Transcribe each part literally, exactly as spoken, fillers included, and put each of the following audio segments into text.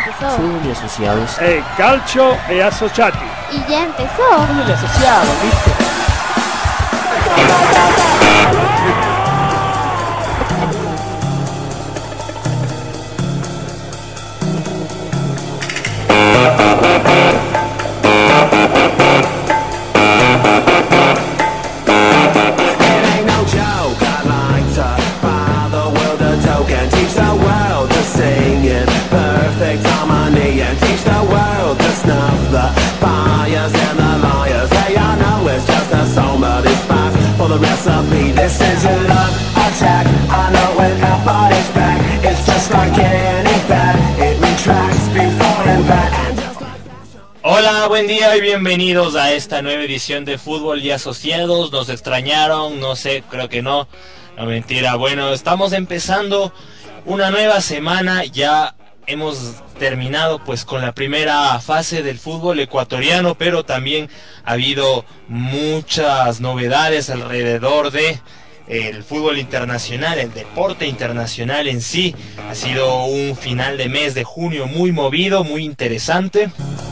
empezó. Fútbol y asociados. Eh, calcio e associati. Y ya empezó. Fútbol y asociados, ¿viste? Hola, buen día y bienvenidos a esta nueva edición de Fútbol y Asociados. ¿Nos extrañaron? No sé, creo que no. No, mentira. Bueno, estamos empezando una nueva semana. Ya hemos terminado pues con la primera fase del fútbol ecuatoriano, pero también ha habido muchas novedades alrededor de el fútbol internacional, el deporte internacional en sí. Ha sido un final de mes de junio muy movido, muy interesante.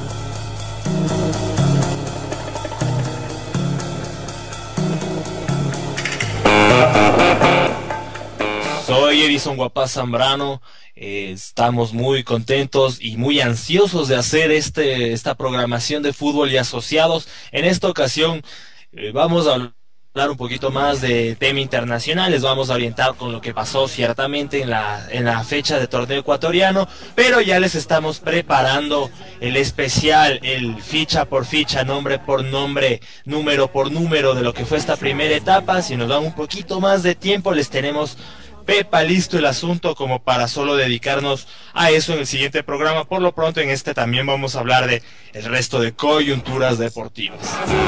Soy Edison Guapaz Zambrano. Eh, estamos muy contentos y muy ansiosos de hacer este esta programación de Fútbol y Asociados. En esta ocasión eh, vamos a hablar un poquito más de tema internacional. Les vamos a orientar con lo que pasó ciertamente en la en la fecha de torneo ecuatoriano, pero ya les estamos preparando el especial, el ficha por ficha, nombre por nombre, número por número de lo que fue esta primera etapa. Si nos dan un poquito más de tiempo, les tenemos Pepa listo el asunto como para solo dedicarnos a eso en el siguiente programa. Por lo pronto en este también vamos a hablar de el resto de coyunturas deportivas.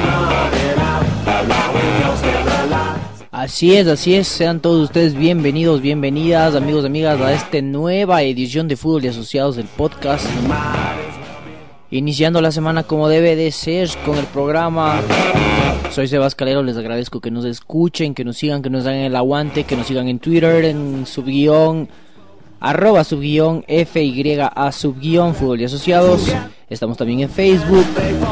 Así es, así es, sean todos ustedes bienvenidos, bienvenidas, amigos, amigas, a esta nueva edición de Fútbol y Asociados del podcast. Iniciando la semana como debe de ser con el programa. Soy Sebas Calero, les agradezco que nos escuchen, que nos sigan, que nos hagan el aguante, que nos sigan en Twitter, en subguión, arroba subguión, F Y A subguión, Fútbol y Asociados. Estamos también en Facebook.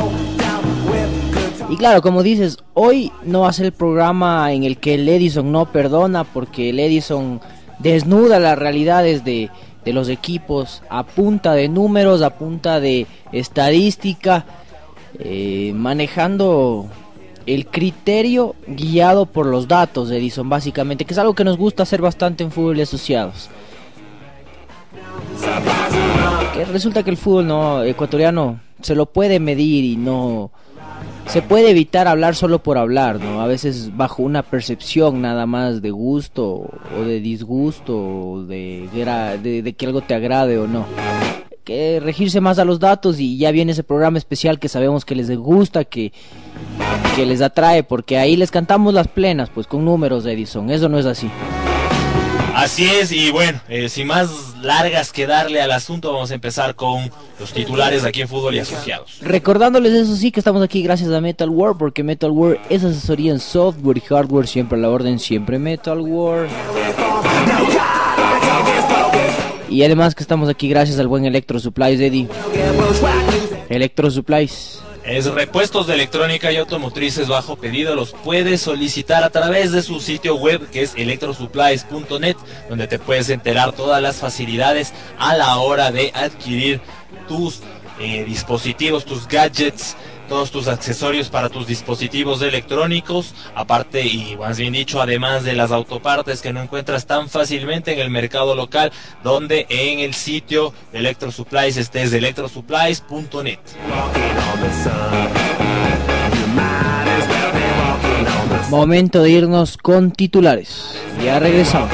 Y claro, como dices, hoy no va a ser el programa en el que el Edison no perdona, porque el Edison desnuda las realidades de, de los equipos a punta de números, a punta de estadística, eh, manejando el criterio guiado por los datos de Edison, básicamente, que es algo que nos gusta hacer bastante en Fútbol y Asociados. Que resulta que el fútbol no ecuatoriano se lo puede medir y no se puede evitar hablar solo por hablar, ¿no? A veces bajo una percepción nada más de gusto o de disgusto, o de, de, de que algo te agrade o no. Que regirse más a los datos, y ya viene ese programa especial que sabemos que les gusta, que, que les atrae, porque ahí les cantamos las plenas, pues con números, Edison. Eso no es así. Así es, y bueno, eh, sin más largas que darle al asunto, vamos a empezar con los titulares aquí en Fútbol y Asociados. Recordándoles, eso sí, que estamos aquí gracias a Metal World, porque Metal World es asesoría en software y hardware, siempre a la orden, siempre Metal World. Y además que estamos aquí gracias al buen Electro Supplies, Eddie. Electro Supplies es repuestos de electrónica y automotrices bajo pedido. Los puedes solicitar a través de su sitio web, que es electro supplies punto net, donde te puedes enterar todas las facilidades a la hora de adquirir tus eh, dispositivos, tus gadgets, todos tus accesorios para tus dispositivos electrónicos, aparte, y más bien dicho, además de las autopartes que no encuentras tan fácilmente en el mercado local, donde en el sitio de Electro Supplies este es electro supplies punto net. Momento de irnos con titulares. Ya regresamos.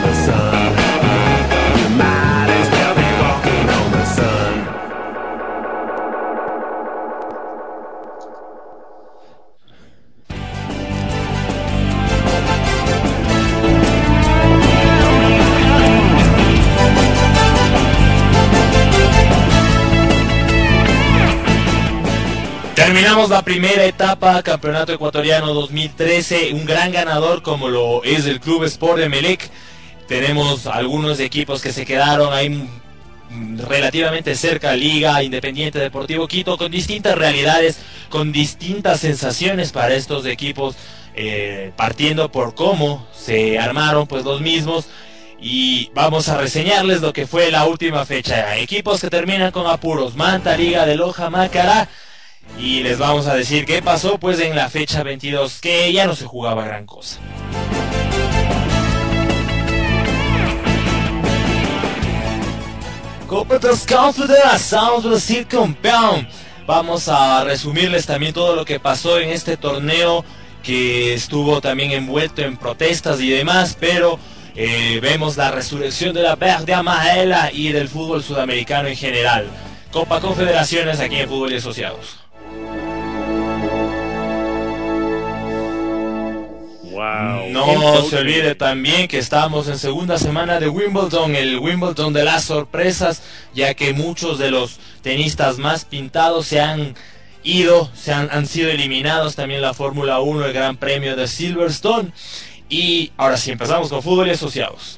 Terminamos la primera etapa, Campeonato Ecuatoriano dos mil trece, un gran ganador como lo es el Club Sport Emelec. Tenemos algunos equipos que se quedaron ahí relativamente cerca, Liga Independiente Deportivo Quito, con distintas realidades, con distintas sensaciones para estos equipos, eh, partiendo por cómo se armaron pues los mismos. Y vamos a reseñarles lo que fue la última fecha. Equipos que terminan con apuros: Manta, Liga de Loja, Macará. Y les vamos a decir qué pasó pues en la fecha veintidós, que ya no se jugaba gran cosa. Copa das Confederações Brasil campeón. Vamos a resumirles también todo lo que pasó en este torneo, que estuvo también envuelto en protestas y demás, pero eh, vemos la resurrección de la Verde Amarela y del fútbol sudamericano en general. Copa Confederaciones aquí en Fútbol y Asociados. Wow. No se olvide también que estamos en segunda semana de Wimbledon, el Wimbledon de las sorpresas, ya que muchos de los tenistas más pintados se han ido, se han, han sido eliminados. También la Fórmula uno, el Gran Premio de Silverstone. Y ahora sí, empezamos con Fútbol y Asociados.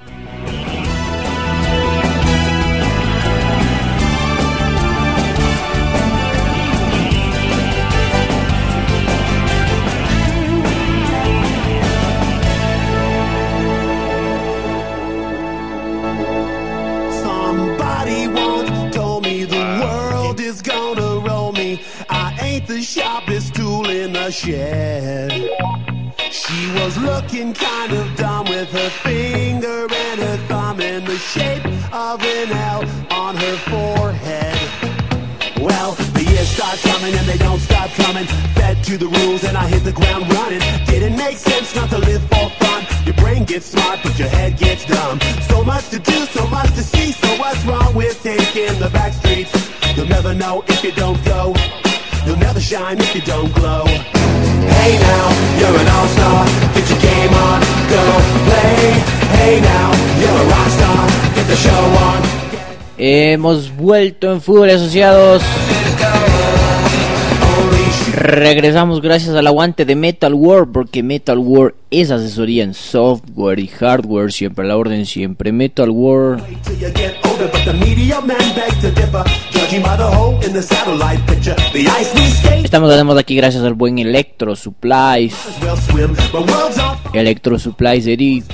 The sharpest tool in the shed. She was looking kind of dumb with her finger and her thumb in the shape of an L on her forehead. Well, the years start coming and they don't stop coming. Fed to the rules and I hit the ground running. Didn't make sense not to live for fun. Your brain gets smart but your head gets dumb. So much to do, so much to see. So what's wrong with taking the back streets? You'll never know if you don't go. You'll never shine if you don't glow. Hey now, you're an all-star. Get your game on, go play. Hey now, you're a rock star. Get the show on. Hemos vuelto en Fútbol y Asociados. Regresamos gracias al aguante de Metal World, porque Metal World es asesoría en software y hardware, siempre a la orden, siempre Metal World. Estamos además aquí gracias al buen Electro Supplies. Electro Supplies, Eric.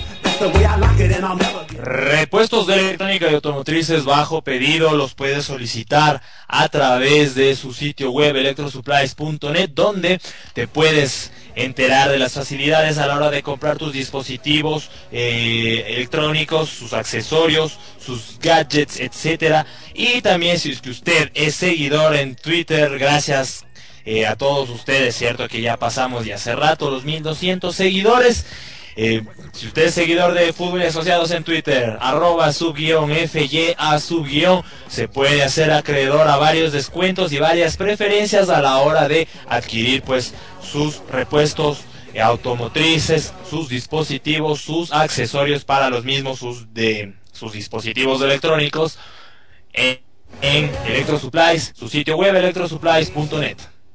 Repuestos de electrónica y automotrices bajo pedido los puedes solicitar a través de su sitio web electrosupplies punto net, donde te puedes enterar de las facilidades a la hora de comprar tus dispositivos eh, electrónicos, sus accesorios, sus gadgets, etcétera. Y también, si es que usted es seguidor en Twitter, gracias eh, a todos ustedes, cierto que ya pasamos ya hace rato los mil doscientos seguidores. Eh, si usted es seguidor de Fútbol y Asociados en Twitter, arroba subguión fya subguión, se puede hacer acreedor a varios descuentos y varias preferencias a la hora de adquirir pues sus repuestos automotrices, sus dispositivos, sus accesorios para los mismos, sus de sus dispositivos electrónicos en, en Electrosupplies, su sitio web electrosupplies punto net.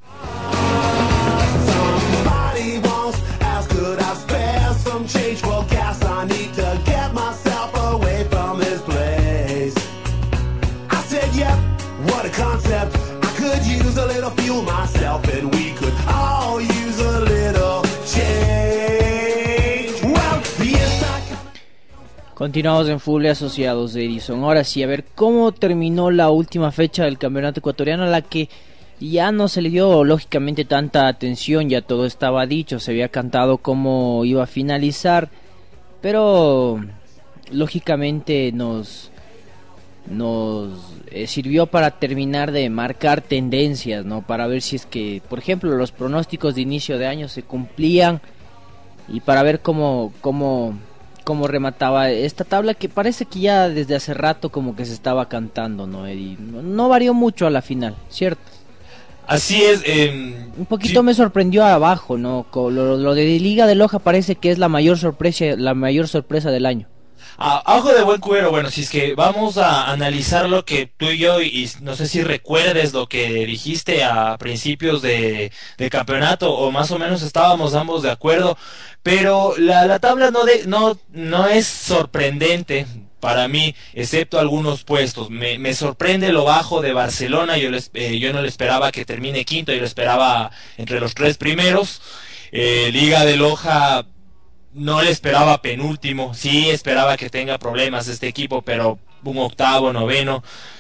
Change for gas, I need to get myself away from this place. I said, yep, what a concept. I could use a little fuel myself, and we could all use a little change. Well, the Continuamos en Fútbol y Asociados de Edison. Ahora sí, a ver cómo terminó la última fecha del campeonato ecuatoriano, a la que ya no se le dio lógicamente tanta atención, ya todo estaba dicho, se había cantado cómo iba a finalizar, pero lógicamente nos nos eh, sirvió para terminar de marcar tendencias, ¿no? Para ver si es que, por ejemplo, los pronósticos de inicio de año se cumplían y para ver cómo cómo cómo remataba esta tabla, que parece que ya desde hace rato como que se estaba cantando, ¿no? Y no, no varió mucho a la final, ¿cierto? Así es. Eh, un poquito sí. Me sorprendió abajo, ¿no? Lo, lo de Liga de Loja parece que es la mayor sorpresa, la mayor sorpresa del año. A, a ojo de buen cubero, bueno, si es que vamos a analizar lo que tú y yo, y, y no sé si recuerdes lo que dijiste a principios de, de campeonato, o más o menos estábamos ambos de acuerdo, pero la, la tabla no, de, no, no es sorprendente. para mí, excepto algunos puestos. Me, me sorprende lo bajo de Barcelona. Yo, les, eh, yo no le esperaba que termine quinto, yo lo esperaba entre los tres primeros. Eh, Liga de Loja no le esperaba penúltimo. Sí esperaba que tenga problemas este equipo, pero un octavo, noveno.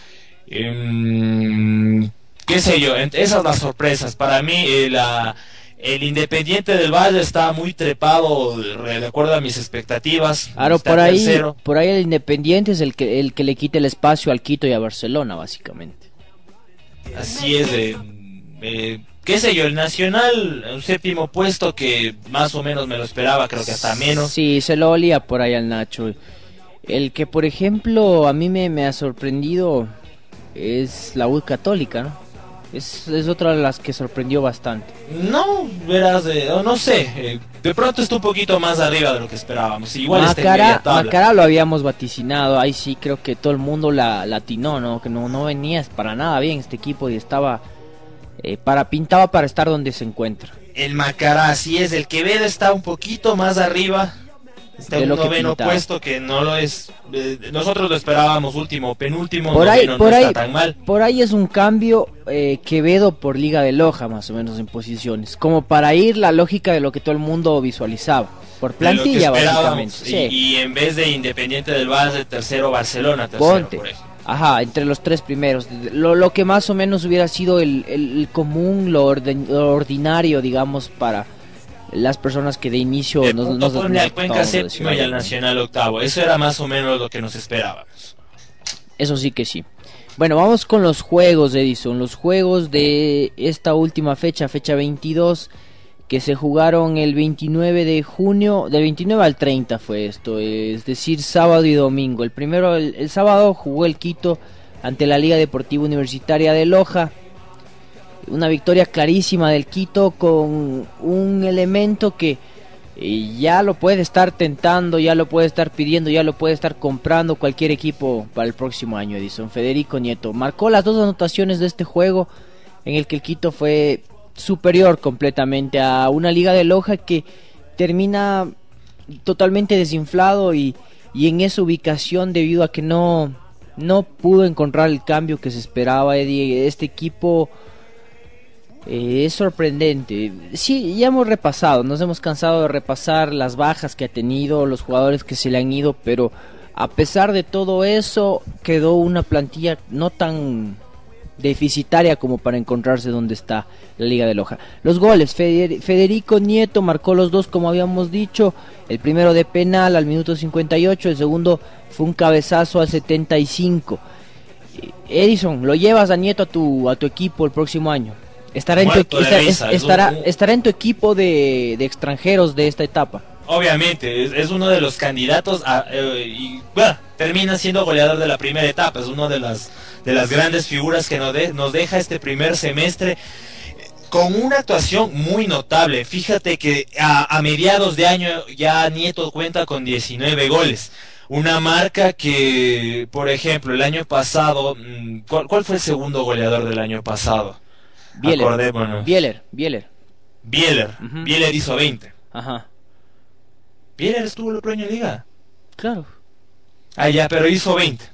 Eh, qué sé yo, esas las sorpresas. Para mí, eh, la... el Independiente del Valle está muy trepado de acuerdo a mis expectativas. Claro, por ahí, tercero. por ahí el Independiente es el que el que le quita el espacio al Quito y a Barcelona, básicamente. Así es, eh, eh, qué sé yo, el Nacional, un séptimo puesto que más o menos me lo esperaba, creo que hasta menos. Sí, se lo olía por ahí al Nacho. El que, por ejemplo, a mí me, me ha sorprendido es la U Católica, ¿no? Es, es otra de las que sorprendió bastante. No, verás, eh, no sé, eh, de pronto está un poquito más arriba de lo que esperábamos. Igual Macará, Macará lo habíamos vaticinado, ahí sí creo que todo el mundo la latinó, ¿no? Que no, no venía para nada bien este equipo y estaba, eh, para pintaba para estar donde se encuentra. El Macará, así es, el Quevedo está un poquito más arriba. Está en un noveno puesto que no lo es. Eh, nosotros lo esperábamos último, penúltimo, por ahí, noveno, por no ahí, está tan mal. Por ahí es un cambio eh, Quevedo por Liga de Loja, más o menos en posiciones. Como para ir la lógica de lo que todo el mundo visualizaba. Por plantilla, básicamente. Y, sí. y en vez de Independiente del Valle, tercero Barcelona, tercero. Ponte. Por ejemplo. Ajá, entre los tres primeros. Lo, lo que más o menos hubiera sido el, el, el común, lo, orden, lo ordinario, digamos, para las personas que de inicio eh, nos, nos pone al Cuenca séptimo y al Nacional octavo. Eso era más o menos lo que nos esperábamos. Eso sí que sí. Bueno, vamos con los juegos, Edison. Los juegos de esta última fecha, fecha veintidós, que se jugaron el veintinueve de junio, del veintinueve al treinta fue esto, es decir, sábado y domingo. El primero, el, el sábado jugó el Quito ante la Liga Deportiva Universitaria de Loja. Una victoria clarísima del Quito con un elemento que eh, ya lo puede estar tentando, ya lo puede estar pidiendo, ya lo puede estar comprando cualquier equipo para el próximo año. Edison Federico Nieto marcó las dos anotaciones de este juego en el que el Quito fue superior completamente a una Liga de Loja que termina totalmente desinflado y, y en esa ubicación debido a que no, no pudo encontrar el cambio que se esperaba. Eddie, este equipo Eh, es sorprendente. Sí, ya hemos repasado, nos hemos cansado de repasar las bajas que ha tenido, los jugadores que se le han ido, pero a pesar de todo eso quedó una plantilla no tan deficitaria como para encontrarse donde está la Liga de Loja. Los goles, Feder- Federico Nieto marcó los dos, como habíamos dicho, el primero de penal al minuto cincuenta y ocho, el segundo fue un cabezazo al setenta y cinco. Edison, ¿lo llevas a Nieto a tu, a tu equipo el próximo año? Estará en, tu, esta, risa, es, estará, un, estará en tu equipo de, de extranjeros de esta etapa. Obviamente, es, es uno de los candidatos a, eh, y bueno, termina siendo goleador de la primera etapa. Es una de las, de las grandes figuras que nos, de, nos deja este primer semestre con una actuación muy notable. Fíjate que a, a mediados de año ya Nieto cuenta con diecinueve goles. Una marca que, por ejemplo, el año pasado, ¿cuál, cuál fue el segundo goleador del año pasado? Bieler, Bieler, Bieler. Bieler, uh-huh. Bieler hizo veinte. Ajá. Bieler estuvo el otro año en Liga. Claro. Ah, ya, pero hizo veinte.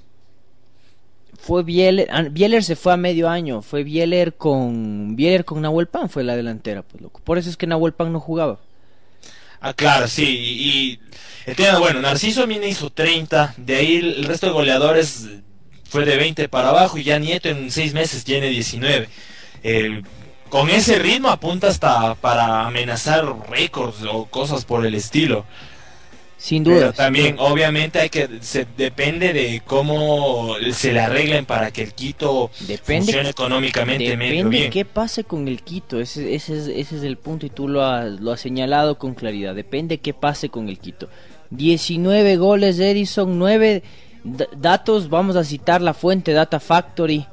Fue Bieler, Bieler se fue a medio año, fue Bieler con Bieler con Nahuel Pan, fue la delantera, pues loco. Por eso es que Nahuel Pan no jugaba. Ah, claro, sí, y, y el tema, bueno, Narciso Mina hizo treinta, de ahí el resto de goleadores fue de veinte para abajo y ya Nieto en seis meses tiene diecinueve. Eh, con ese ritmo apunta hasta para amenazar récords o cosas por el estilo. Sin duda. Pero también, obviamente, hay que se depende de cómo se le arreglen para que el Quito depende, funcione económicamente depende medio bien. Depende qué pase con el Quito, ese, ese, es, ese es el punto y tú lo has, lo has señalado con claridad. Depende qué pase con el Quito. diecinueve goles de Edison, nueve d- datos, vamos a citar la fuente Data Factory.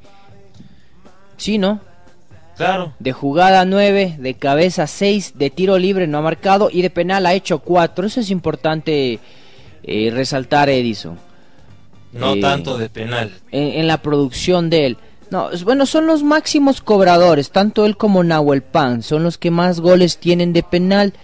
Sí, ¿no? Claro. De jugada nueve, de cabeza seis, de tiro libre no ha marcado y de penal ha hecho cuatro. Eso es importante eh, resaltar, Edison. No eh, tanto de penal. En, en la producción de él. No, es, bueno, son los máximos cobradores, tanto él como Nahuel Pan, son los que más goles tienen de penal.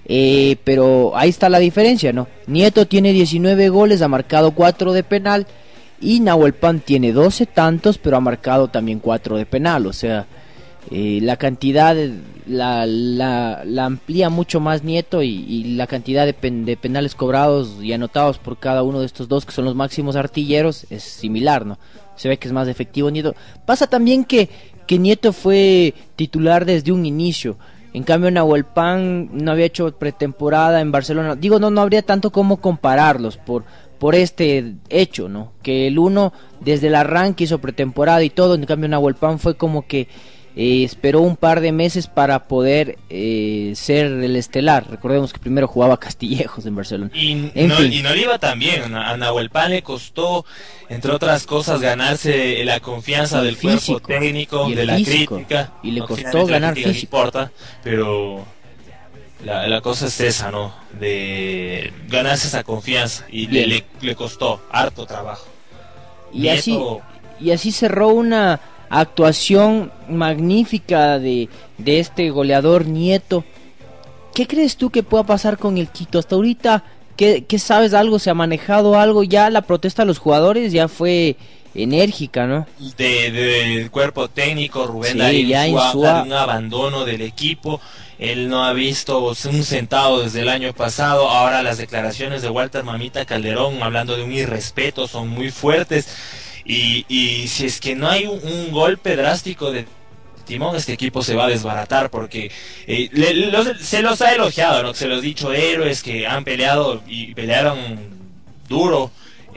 Eh, pero ahí está la diferencia, ¿no? Nieto tiene diecinueve goles, ha marcado cuatro de penal, y Nahuel Pan tiene doce tantos, pero ha marcado también cuatro de penal, o sea, eh, la cantidad la, la, la amplía mucho más Nieto, y, y la cantidad de, pen, de penales cobrados y anotados por cada uno de estos dos, que son los máximos artilleros, es similar, ¿no? Se ve que es más efectivo Nieto. Pasa también que, que Nieto fue titular desde un inicio. En cambio, Nahuel Pan no había hecho pretemporada en Barcelona. Digo, no, no habría tanto cómo compararlos por, por este hecho, ¿no? Que el uno desde el arranque hizo pretemporada y todo. En cambio, Nahuel Pan fue como que eh, esperó un par de meses para poder eh, ser el estelar. Recordemos que primero jugaba Castillejos en Barcelona. Y, en no, fin. y no le iba tan bien. A Nahuel Pan le costó, entre otras cosas, ganarse la confianza el del físico, cuerpo técnico, y el de la físico, crítica. y le No, costó finalmente ganar la crítica físico. no importa, pero la, la cosa es esa, ¿no? De ganarse esa confianza, y le, le, le costó harto trabajo. Y Nieto, así, y así cerró una actuación magnífica de, de este goleador Nieto. ¿Qué crees tú que pueda pasar con el Quito? Hasta ahorita, ¿qué, qué sabes algo? ¿Se ha manejado algo? Ya la protesta de los jugadores ya fue enérgica, ¿no? de, de- del cuerpo técnico, Rubén Sí, Darín ya Insúa Insúa- habla de un abandono del equipo. Él no ha visto un centavo desde el año pasado. Ahora las declaraciones de Walter Mamita Calderón hablando de un irrespeto son muy fuertes. Y, y si es que no hay un, un golpe drástico de timón, este equipo se va a desbaratar, porque eh, le- los- se los ha elogiado, ¿no? Se los ha dicho héroes que han peleado y pelearon duro,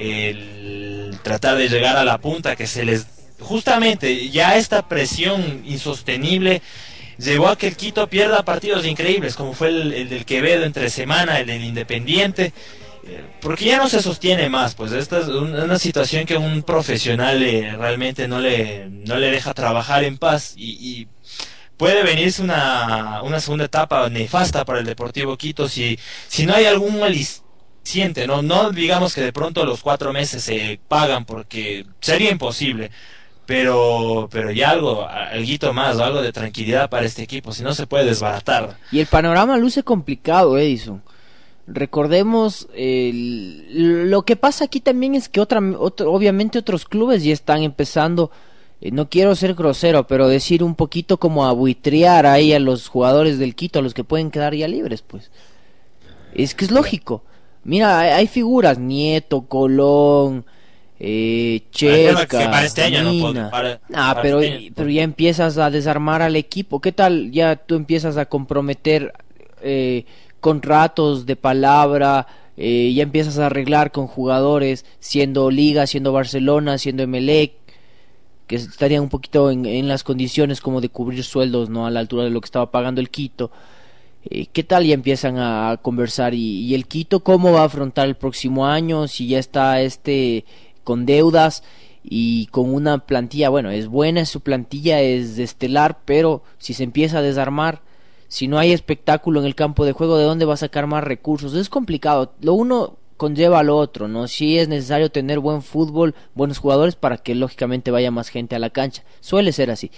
el tratar de llegar a la punta, que se les, justamente ya esta presión insostenible llevó a que el Quito pierda partidos increíbles, como fue el, el del Quevedo entre semana, el del Independiente, eh, porque ya no se sostiene más. Pues esta es un- una situación que un profesional eh, realmente no le, no le deja trabajar en paz, y, y puede venirse una, una segunda etapa nefasta para el Deportivo Quito si, si no hay algún aliciente, ¿no? No digamos que de pronto los cuatro meses se pagan, porque sería imposible, pero pero ya algo, alguito más, o algo de tranquilidad para este equipo, si no se puede desbaratar. Y el panorama luce complicado, Edison. Recordemos, el- lo que pasa aquí también es que otra, otro- obviamente otros clubes ya están empezando, eh, no quiero ser grosero, pero decir un poquito como a buitrear ahí a los jugadores del Quito, a los que pueden quedar ya libres, pues. Es que es lógico. Mira, hay, hay figuras, Nieto, Colón, eh, tema que Checa, para este año no Mina. puede- para- Ah, para pero, este año no pero puede. ya empiezas a desarmar al equipo. ¿Qué tal? Ya tú empiezas a comprometer eh, contratos de palabra, eh, ya empiezas a arreglar con jugadores, siendo Liga, siendo Barcelona, siendo Emelec, que estarían un poquito en, en las condiciones como de cubrir sueldos, ¿no? A la altura de lo que estaba pagando el Quito. Eh, ¿Qué tal? Ya empiezan a, a conversar. Y, y el Quito, ¿cómo va a afrontar el próximo año? Si ya está este con deudas y con una plantilla, bueno, es buena, su plantilla es estelar, pero si se empieza a desarmar, si no hay espectáculo en el campo de juego, ¿de dónde va a sacar más recursos? Es complicado. Lo uno conlleva a lo otro, ¿no? Sí es necesario tener buen fútbol, buenos jugadores para que lógicamente vaya más gente a la cancha. Suele ser así.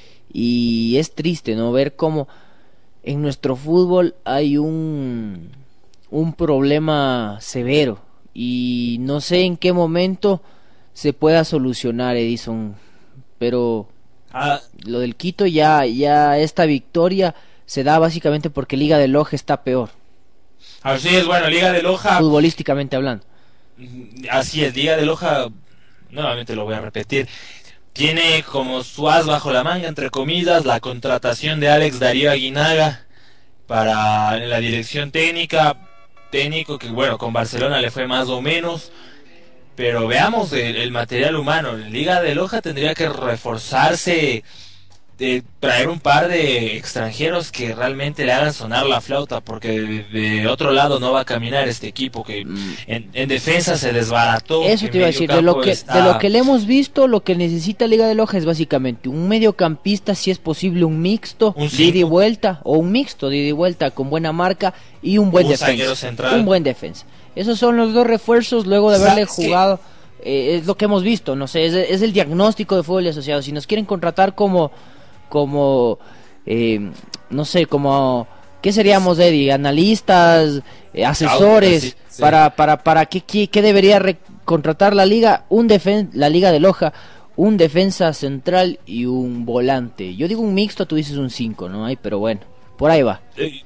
Y es triste, ¿no? Ver cómo en nuestro fútbol hay un un problema severo y no sé en qué momento se pueda solucionar, Edison, pero Ah, lo del Quito ya ya esta victoria se da básicamente porque Liga de Loja está peor, así es, bueno, Liga de Loja, futbolísticamente hablando. así es, Liga de Loja, nuevamente lo voy a repetir, tiene como su as bajo la manga, entre comillas, la contratación de Alex Darío Aguinaga para la dirección técnica, técnico que bueno, con Barcelona le fue más o menos, pero veamos el, el material humano. La Liga de Loja tendría que reforzarse, de traer un par de extranjeros que realmente le hagan sonar la flauta, porque de, de otro lado no va a caminar este equipo que en, en defensa se desbarató. Eso en te iba a medio decir, de lo campo que está- de lo que le hemos visto, lo que necesita Liga de Loja es básicamente un mediocampista, si es posible un mixto, Un de ida y cinco. vuelta, o un mixto de ida y vuelta con buena marca y un buen Un zaguero defensa. central. Un buen defensa. Esos son los dos refuerzos luego de haberle ¿Sabes qué? jugado. Eh, es lo que hemos visto, no sé, es, es el diagnóstico de fútbol y asociado. Si nos quieren contratar como, como, eh, no sé, como ¿qué seríamos, Eddie? ¿Analistas, eh, asesores? Sí, sí. ¿Para, para, para qué, qué, qué debería re- contratar la liga? Un defen la liga de Loja, un defensa central y un volante. Yo digo un mixto, tú dices un cinco, ¿no? Ay, pero bueno, por ahí va. Eh,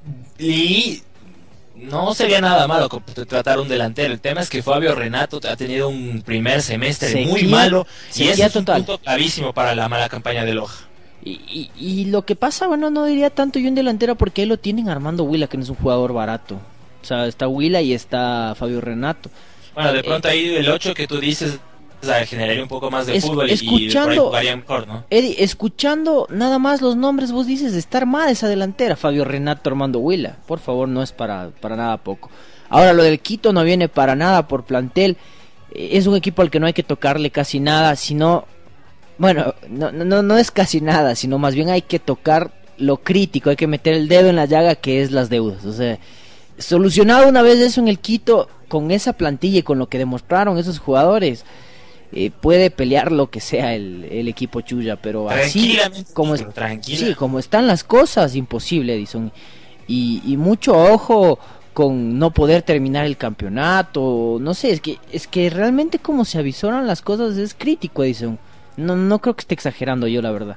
Y no sería nada malo tratar un delantero. El tema es que Fabio Renato ha tenido un primer semestre Sequía, muy malo y sequía ese es total. un punto clavísimo para la mala campaña de Loja. Y, y, y lo que pasa, bueno, no diría tanto yo un delantero porque ahí lo tienen Armando Huila, que no es un jugador barato. O sea, está Huila y está Fabio Renato. Bueno, de Eh, pronto ahí el ocho que tú dices, o sea, generaría un poco más de Es- fútbol y, y por ahí escuchando- jugaría mejor, ¿no? Eddie, escuchando nada más los nombres, vos dices, está armada esa delantera, Fabio Renato, Armando Huila. Por favor, no es para, para nada poco. Ahora, lo del Quito no viene para nada por plantel. Eh, Es un equipo al que no hay que tocarle casi nada, sino... Bueno, no, no, no es casi nada, sino más bien hay que tocar lo crítico, hay que meter el dedo en la llaga que es las deudas. O sea, solucionado una vez eso en el Quito, con esa plantilla y con lo que demostraron esos jugadores, eh, puede pelear lo que sea el, el equipo Chuya, pero así Tranquilamente, como, es, pero tranquila. sí, como están las cosas, imposible, Edison. Y, y mucho ojo con no poder terminar el campeonato, no sé, es que es que realmente como se avisoran las cosas es crítico, Edison. No, no creo que esté exagerando yo, la verdad.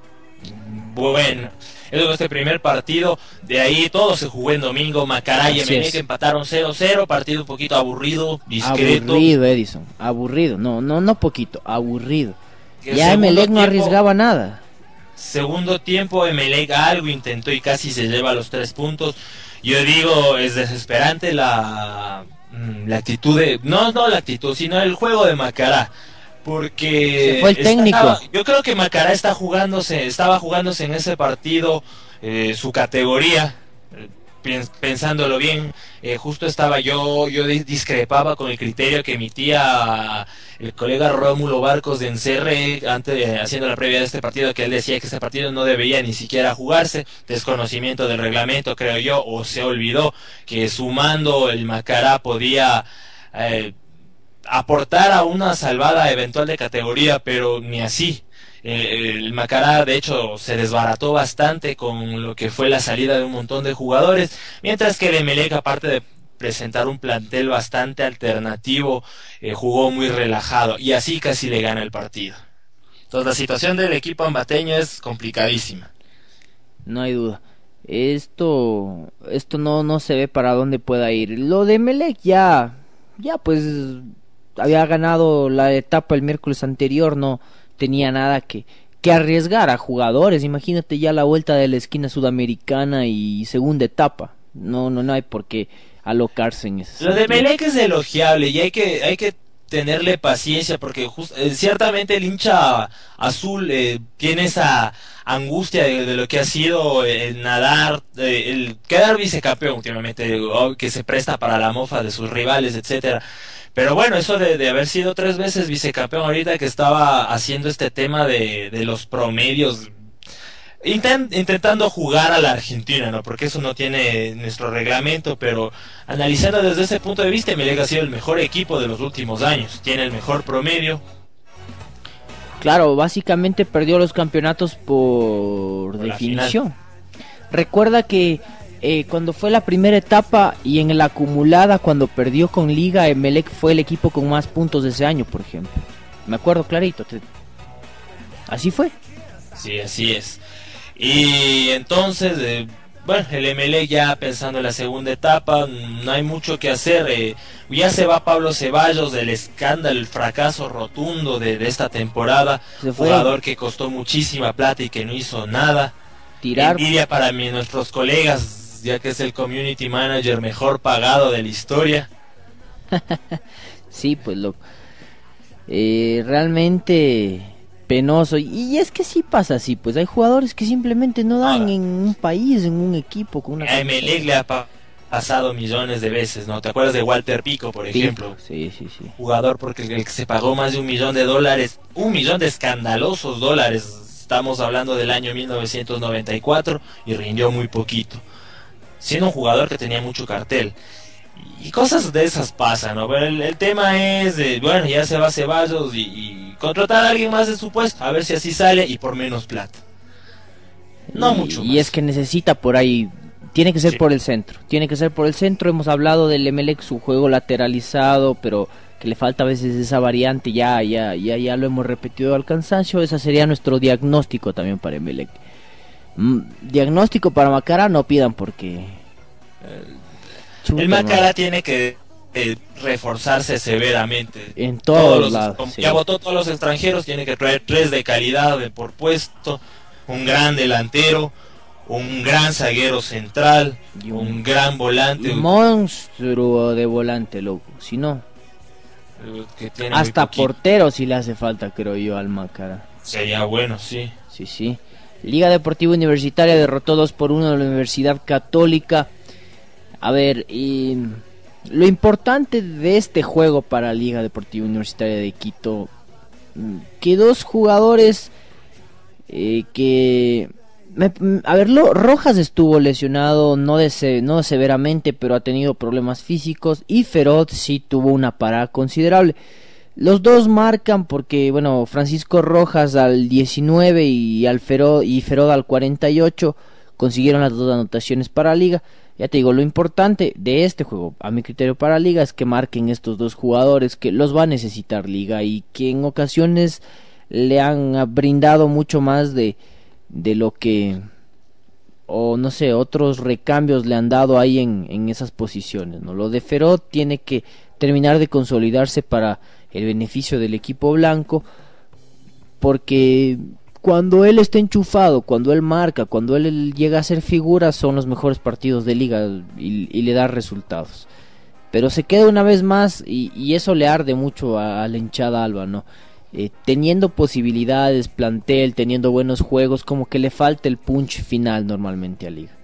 Bueno, eso fue este primer partido. De ahí todo se jugó en domingo. Macará y Así Emelec es. empataron cero cero. Partido un poquito aburrido, discreto. Aburrido, Edison, aburrido, no, no, no poquito, aburrido. Que Ya segundo Emelec no tiempo- arriesgaba nada. Segundo tiempo, Emelec algo intentó y casi se lleva los tres puntos. Yo digo, es desesperante la, mm, la actitud de... No, no la actitud, sino el juego de Macará. Porque... Se fue el técnico. estaba- yo creo que Macará está jugándose, estaba jugándose en ese partido eh, su categoría. eh, pens- Pensándolo bien, eh, justo estaba yo, yo dis- discrepaba con el criterio que emitía el colega Rómulo Barcos de Encerre antes de- haciendo la previa de este partido, que él decía que este partido no debería ni siquiera jugarse, desconocimiento del reglamento creo yo, o se olvidó que sumando el Macará podía eh, aportar a una salvada eventual de categoría, pero ni así. Eh, el Macará de hecho se desbarató bastante con lo que fue la salida de un montón de jugadores, mientras que el Emelec, aparte de presentar un plantel bastante alternativo, eh, jugó muy relajado y así casi le gana el partido. Entonces la situación del equipo ambateño es complicadísima. No hay duda. Esto, esto no, no se ve para dónde pueda ir. Lo de Melec ya, ya pues había ganado la etapa el miércoles anterior, no tenía nada que, que arriesgar a jugadores. Imagínate ya la vuelta de la esquina sudamericana y segunda etapa. No, no, no hay por qué alocarse en eso. Lo de Melec es elogiable y hay que, hay que tenerle paciencia porque just, eh, ciertamente el hincha azul eh, tiene esa angustia de, de lo que ha sido el nadar, eh, el quedar vicecampeón últimamente, oh, que se presta para la mofa de sus rivales, etcétera. Pero bueno, eso de, de haber sido tres veces vicecampeón ahorita que estaba haciendo este tema de, de los promedios, intent, intentando jugar a la Argentina, ¿no? Porque eso no tiene nuestro reglamento, pero analizando desde ese punto de vista, Emelec ha sido el mejor equipo de los últimos años, tiene el mejor promedio. Claro, básicamente perdió los campeonatos por, Por la definición. Recuerda que eh, cuando fue la primera etapa y en la acumulada, cuando perdió con Liga, Emelec fue el equipo con más puntos de ese año, por ejemplo. Me acuerdo clarito. Te... Así fue. Sí, así es. Y entonces, eh, bueno, el Emelec ya pensando en la segunda etapa, no hay mucho que hacer. Eh, ya se va Pablo Ceballos del escándalo, el fracaso rotundo de, de esta temporada. Se fue. Jugador que costó muchísima plata y que no hizo nada. Tirar. Envidia para mí, nuestros colegas, ya que es el community manager mejor pagado de la historia. Sí, pues lo eh, realmente penoso. Y, y es que sí pasa así, pues hay jugadores que simplemente no dan Ahora, en un país, en un equipo con una a Emelec le ha pa- pasado millones de veces, ¿no? ¿Te acuerdas de Walter Pico, por Sí, ejemplo? sí, sí, sí. Jugador porque el que se pagó más de un millón de dólares, un millón de escandalosos dólares. Estamos hablando del año mil novecientos noventa y cuatro y rindió muy poquito, siendo un jugador que tenía mucho cartel. Y cosas de esas pasan, ¿no? Pero el, el tema es, de, bueno, ya se va Ceballos y, y contratar a alguien más de su puesto, a ver si así sale y por menos plata. No y, mucho más. Y es que necesita por ahí tiene que ser Sí. por el centro, tiene que ser por el centro. Hemos hablado del Emelec, su juego lateralizado, pero que le falta a veces esa variante, ya ya ya ya lo hemos repetido al cansancio. Ese sería nuestro diagnóstico también para Emelec. Mm, diagnóstico para Macara no pidan porque chuta, El Macara hermano, tiene que eh, reforzarse severamente. en todos los- lados, como sí. Ya votó todos los extranjeros, tiene que traer tres de calidad de por puesto, un gran delantero, un gran zaguero central, Y un- un gran volante. Un monstruo de volante, loco. Si no, eh, que tiene muy hasta poquito. portero si le hace falta, creo yo, al Macara. Sería bueno, sí. Sí, sí. Liga Deportiva Universitaria derrotó dos por uno a la Universidad Católica. A ver, y lo importante de este juego para Liga Deportiva Universitaria de Quito, mm, que dos jugadores eh, que... me- mm, a ver, lo- Rojas estuvo lesionado, no, de se- no severamente, pero ha tenido problemas físicos, y Feroz sí tuvo una parada considerable. Los dos marcan porque, bueno, Francisco Rojas al diecinueve y, al Fero, y Feroz al cuarenta y ocho consiguieron las dos anotaciones para Liga. Ya te digo, lo importante de este juego, a mi criterio para Liga, es que marquen estos dos jugadores, que los va a necesitar Liga y que en ocasiones le han ah, brindado mucho más de, de lo que, o no sé, otros recambios le han dado ahí en, en esas posiciones, ¿no? Lo de Feroz tiene que terminar de consolidarse para el beneficio del equipo blanco, porque cuando él está enchufado, cuando él marca, cuando él llega a ser figura, son los mejores partidos de Liga y, y le da resultados. Pero se queda una vez más y, y eso le arde mucho a, a la hinchada alba, ¿no? Eh, teniendo posibilidades, plantel, teniendo buenos juegos, como que le falta el punch final normalmente a Liga.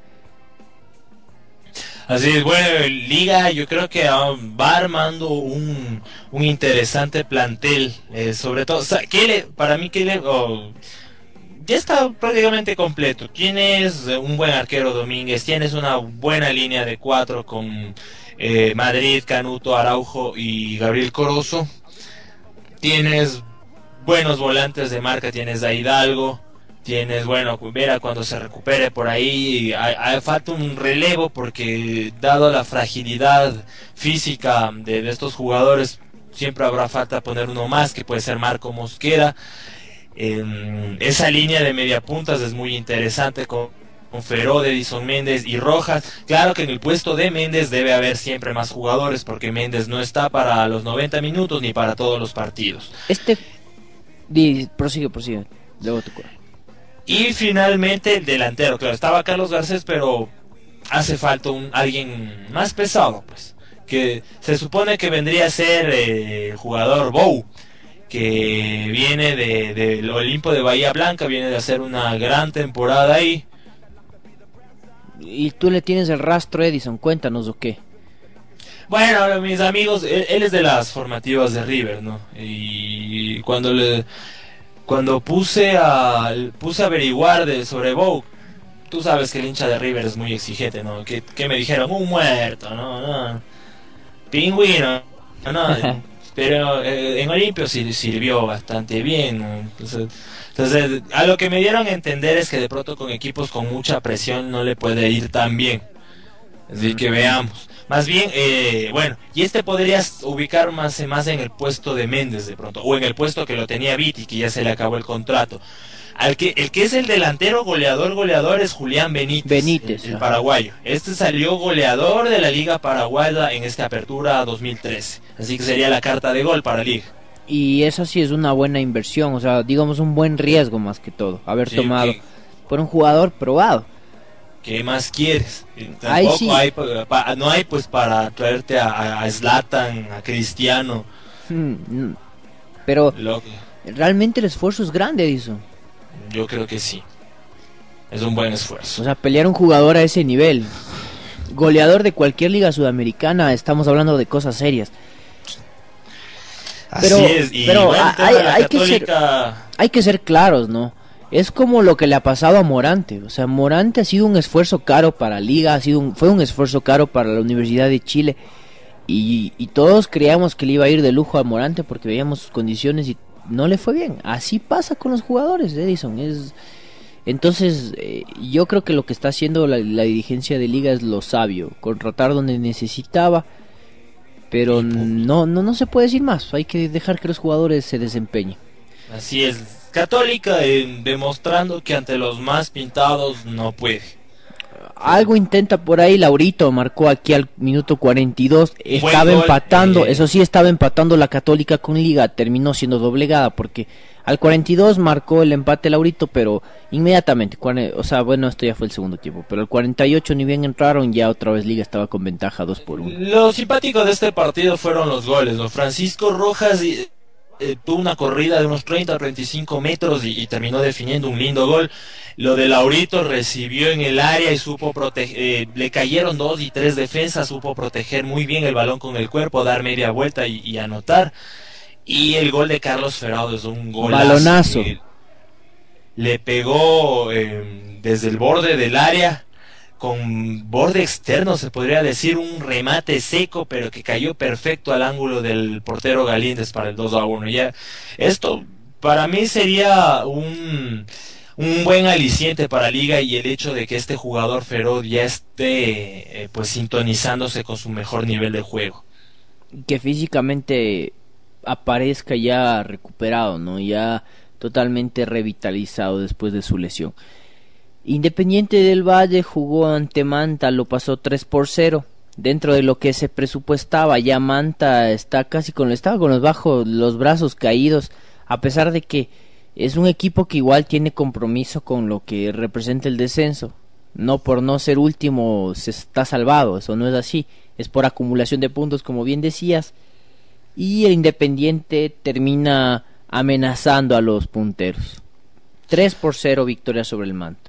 Así es, bueno, Liga yo creo que ah, va armando un, un interesante plantel, eh, sobre todo, o sea, ¿qué le- para mí que le, oh, ya está prácticamente completo. Tienes eh, un buen arquero Domínguez, tienes una buena línea de cuatro con eh, Madrid, Canuto, Araujo y Gabriel Corozo. Tienes buenos volantes de marca, tienes a Hidalgo, tienes, bueno, Vera cuando se recupere por ahí, hay, hay falta un relevo porque dado la fragilidad física de, de estos jugadores, siempre habrá falta poner uno más, que puede ser Marco Mosquera. Eh, esa línea de mediapuntas es muy interesante con, con Feró, Edison Méndez y Rojas. Claro que en el puesto de Méndez debe haber siempre más jugadores porque Méndez no está para los noventa minutos ni para todos los partidos. Este... Di, prosigue, prosigue. Luego te cuento. Y finalmente el delantero, claro, estaba Carlos Garcés, pero hace falta un alguien más pesado, pues, que se supone que vendría a ser eh, el jugador Bou, que viene de, del Olimpo de Bahía Blanca, viene de hacer una gran temporada ahí. Y tú le tienes el rastro, Edison, cuéntanos o qué. Bueno, mis amigos, él, él es de las formativas de River, ¿no? Y cuando le cuando puse a puse a averiguar de sobre Bou, tú sabes que el hincha de River es muy exigente, ¿no? Que, que me dijeron un muerto, no, no, pingüino, no, pero eh, en Olimpio sir, sirvió bastante bien, ¿no? Entonces, entonces a lo que me dieron a entender es que de pronto con equipos con mucha presión no le puede ir tan bien, así que veamos. Más bien, eh, bueno, y este podrías ubicar más, más en el puesto de Méndez de pronto, o en el puesto que lo tenía Viti, que ya se le acabó el contrato. Al que, el que es el delantero goleador, goleador es Julián Benítez, Benítez, el, el ajá. paraguayo. Este salió goleador de la Liga Paraguaya en esta apertura dos mil trece, así que sería la carta de gol para Liga. Y esa sí es una buena inversión, o sea, digamos un buen riesgo más que todo, haber Sí, tomado que- por un jugador probado. ¿Qué más quieres? Tampoco Ahí sí. hay, pa- pa- no hay pues para traerte a, a Zlatan, a Cristiano, Hmm, mm. Pero lo- realmente el esfuerzo es grande, Edison. yo creo que sí. Es un buen O esfuerzo. sea, pelear un jugador a ese nivel, goleador de cualquier liga sudamericana, estamos hablando de cosas serias. Pero- Así es, y pero bueno, el tema hay- de la hay que ser- Católica, Hay que ser claros, ¿no? Es como lo que le ha pasado a Morante. O sea, Morante ha sido un esfuerzo caro para Liga, ha sido un, fue un esfuerzo caro para la Universidad de Chile. Y, y todos creíamos que le iba a ir de lujo a Morante porque veíamos sus condiciones y no le fue bien. Así pasa con los jugadores, Edison. Es, Entonces, eh, yo creo que lo que está haciendo la, la dirigencia de Liga es lo sabio, contratar donde necesitaba, pero no, no, no se puede decir más, hay que dejar que los jugadores se desempeñen. Así es, Católica eh, demostrando que ante los más pintados no puede. Algo intenta por ahí, Laurito marcó aquí al minuto cuarenta y dos, estaba gol, empatando, eh... eso sí, estaba empatando la Católica con Liga, terminó siendo doblegada porque al cuarenta y dos marcó el empate Laurito, pero inmediatamente, o sea, bueno, esto ya fue el segundo tiempo, pero al cuarenta y ocho ni bien entraron, ya otra vez Liga estaba con ventaja dos por uno. Lo simpático de este partido fueron los goles, ¿no? Francisco Rojas y... Eh, tuvo una corrida de unos treinta a treinta y cinco metros y, y terminó definiendo un lindo gol. Lo de Laurito, recibió en el área y supo proteger, eh, le cayeron dos y tres defensas, supo proteger muy bien el balón con el cuerpo, dar media vuelta y, y anotar. Y el gol de Carlos Ferrado es un golazo, balonazo. Eh, le pegó eh, desde el borde del área, con borde externo se podría decir, un remate seco pero que cayó perfecto al ángulo del portero Galíndez para el dos a uno. Ya esto para mí sería un un buen aliciente para Liga, y el hecho de que este jugador feroz ya esté eh, pues sintonizándose con su mejor nivel de juego, que físicamente aparezca ya recuperado, no, ya totalmente revitalizado después de su lesión. Independiente del Valle jugó ante Manta, lo pasó tres por cero, dentro de lo que se presupuestaba. Ya Manta está casi con, estaba con los, bajos, los brazos caídos, a pesar de que es un equipo que igual tiene compromiso con lo que representa el descenso. No por no ser último se está salvado, eso no es así, es por acumulación de puntos, como bien decías, y el Independiente termina amenazando a los punteros. tres por cero victoria sobre el Manta.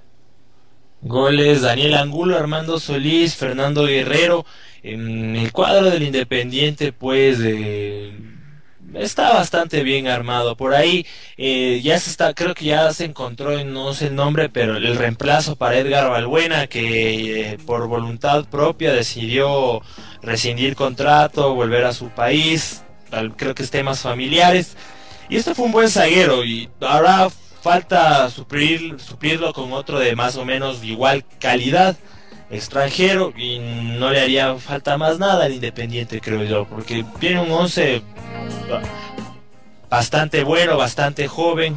Goles: Daniel Angulo, Armando Solís, Fernando Guerrero. En el cuadro del Independiente pues eh, está bastante bien armado. Por ahí eh, ya se está, creo que ya se encontró, no sé el nombre, pero el reemplazo para Edgar Balbuena, que eh, por voluntad propia decidió rescindir contrato, volver a su país, creo que es temas familiares, y este fue un buen zaguero, y ahora falta suplir, suplirlo con otro de más o menos igual calidad, extranjero, y no le haría falta más nada al Independiente, creo yo, porque tiene un once bastante bueno, bastante joven,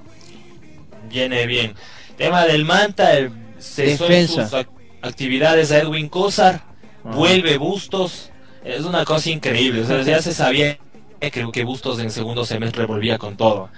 viene bien. Tema del Manta, el, cesó sus ac actividades a Edwin Cózar, uh-huh. Vuelve Bustos, es una cosa increíble, o sea, ya se sabía que, que Bustos en segundo semestre volvía con todo.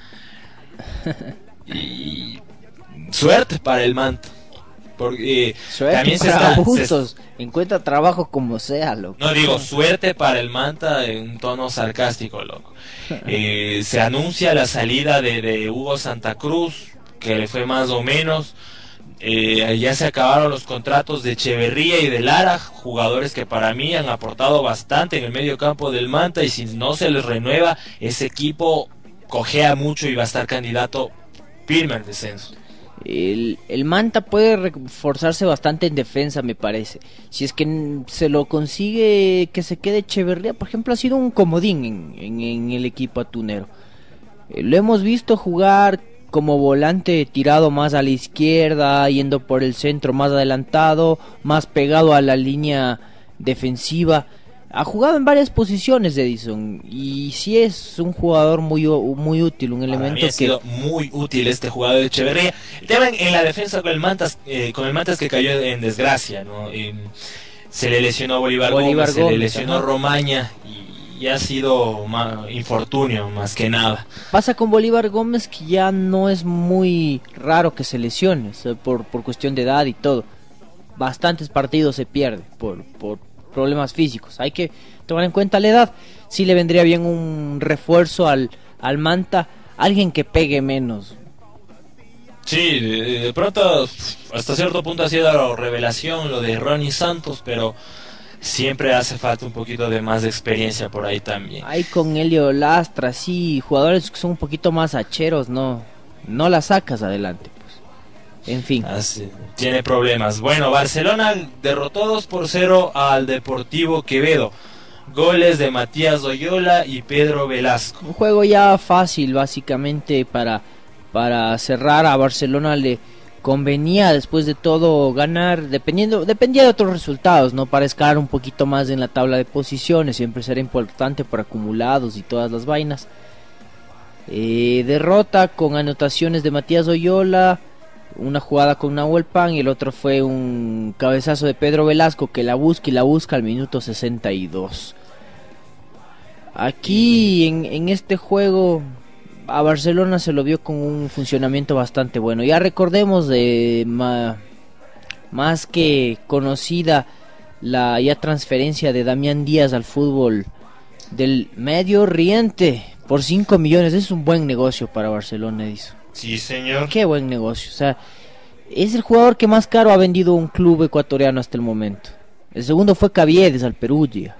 Y suerte para el Manta, porque suerte también para se está, Bustos, se... encuentra trabajo como sea, loco. No digo suerte para el Manta en tono sarcástico, loco. Eh, se anuncia la salida de, de Hugo Santa Cruz, que le fue más o menos. Eh, ya se acabaron los contratos de Echeverría y de Lara, jugadores que para mí han aportado bastante en el medio campo del Manta, y si no se les renueva, ese equipo cojea mucho y va a estar candidato firme al descenso. El, el Manta puede reforzarse bastante en defensa, me parece. Si es que se lo consigue que se quede Echeverría, por ejemplo, ha sido un comodín en, en, en el equipo atunero. Eh, lo hemos visto jugar como volante tirado más a la izquierda, yendo por el centro más adelantado, más pegado a la línea defensiva. Ha jugado en varias posiciones Edison, y sí es un jugador muy muy útil, un elemento Para mí ha que sido muy útil este jugador de Echeverría. El tema en, en la defensa con el Mantas, eh, con el Mantas que cayó en desgracia, ¿no? Eh, se le lesionó Bolívar, Bolívar Gómez, Gómez, se le lesionó ajá. Romaña, y, y ha sido ma, infortunio más que nada. Pasa con Bolívar Gómez que ya no es muy raro que se lesione, o sea, por por cuestión de edad y todo. Bastantes partidos se pierde por por problemas físicos. Hay que tomar en cuenta la edad. Sí le vendría bien un refuerzo al, al Manta, alguien que pegue menos. Sí, de, de pronto hasta cierto punto ha sido la revelación lo de Ronnie Santos, pero siempre hace falta un poquito de más de experiencia por ahí también. Hay con Helio Lastra, sí, jugadores que son un poquito más hacheros, no, no la sacas adelante. En fin. Así, tiene problemas. Bueno, Barcelona derrotó dos por cero al Deportivo Quevedo. Goles de Matías Oyola y Pedro Velasco. Un juego ya fácil, básicamente, para, para cerrar. A Barcelona le, convenía después de todo ganar, dependiendo, dependía de otros resultados, ¿no? Para escalar un poquito más en la tabla de posiciones, siempre será importante por acumulados y todas las vainas. Eh, derrota con anotaciones de Matías Oyola, una jugada con Nahuel Pan y el otro fue un cabezazo de Pedro Velasco que la busca y la busca al minuto sesenta y dos. Aquí en, en este juego a Barcelona se lo vio con un funcionamiento bastante bueno. Ya recordemos de ma, más que conocida la ya transferencia de Damián Díaz al fútbol del Medio Oriente por cinco millones. Es un buen negocio para Barcelona, Edison. Sí, señor. Qué buen negocio. O sea, es el jugador que más caro ha vendido un club ecuatoriano hasta el momento. El segundo fue Caviedes al Perugia.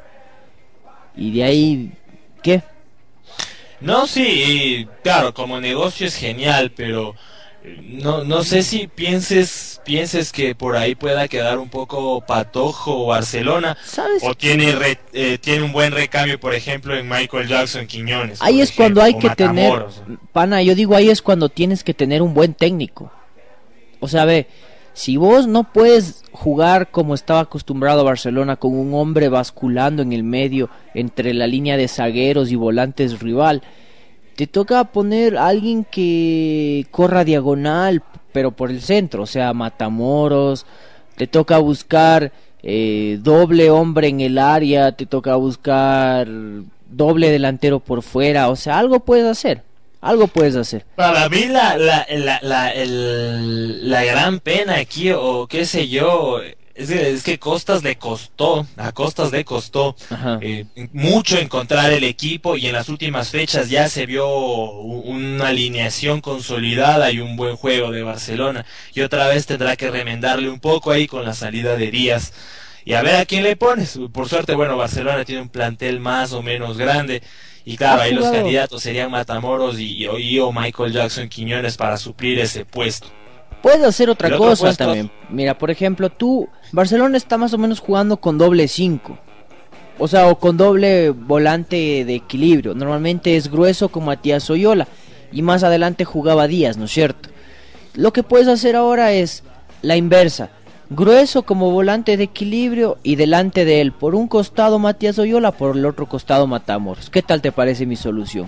Y de ahí, ¿qué? No, sí, claro, como negocio es genial, pero no no sé si pienses pienses que por ahí pueda quedar un poco patojo Barcelona. ¿Sabes? O tiene re, eh, tiene un buen recambio, por ejemplo, en Michael Jackson Quiñones. Ahí es ejemplo, cuando hay o que Matamoros. tener, pana, yo digo ahí es cuando tienes que tener un buen técnico. O sea, ve, si vos no puedes jugar como estaba acostumbrado Barcelona, con un hombre basculando en el medio entre la línea de zagueros y volantes rival, te toca poner a alguien que corra diagonal, pero por el centro, o sea, Matamoros. Te toca buscar eh, doble hombre en el área, te toca buscar doble delantero por fuera, o sea, algo puedes hacer. Algo puedes hacer. Para mí la la, la, la, el, la gran pena aquí, o qué sé yo, es que, es que Costas le costó, a Costas le costó eh, mucho encontrar el equipo, y en las últimas fechas ya se vio una alineación consolidada y un buen juego de Barcelona, y otra vez tendrá que remendarle un poco ahí con la salida de Díaz, y a ver a quién le pones. Por suerte, bueno, Barcelona tiene un plantel más o menos grande, y claro, ahí los candidatos serían Matamoros y, y o Michael Jackson Quiñones para suplir ese puesto. Puedes hacer otra cosa puesto... también. Mira, por ejemplo, tú, Barcelona está más o menos jugando con doble cinco. O sea, o con doble volante de equilibrio. Normalmente es Grueso con Matías Oyola. Y más adelante jugaba Díaz, ¿no es cierto? Lo que puedes hacer ahora es la inversa. Grueso como volante de equilibrio y delante de él, por un costado Matías Oyola, por el otro costado Matamoros. ¿Qué tal te parece mi solución?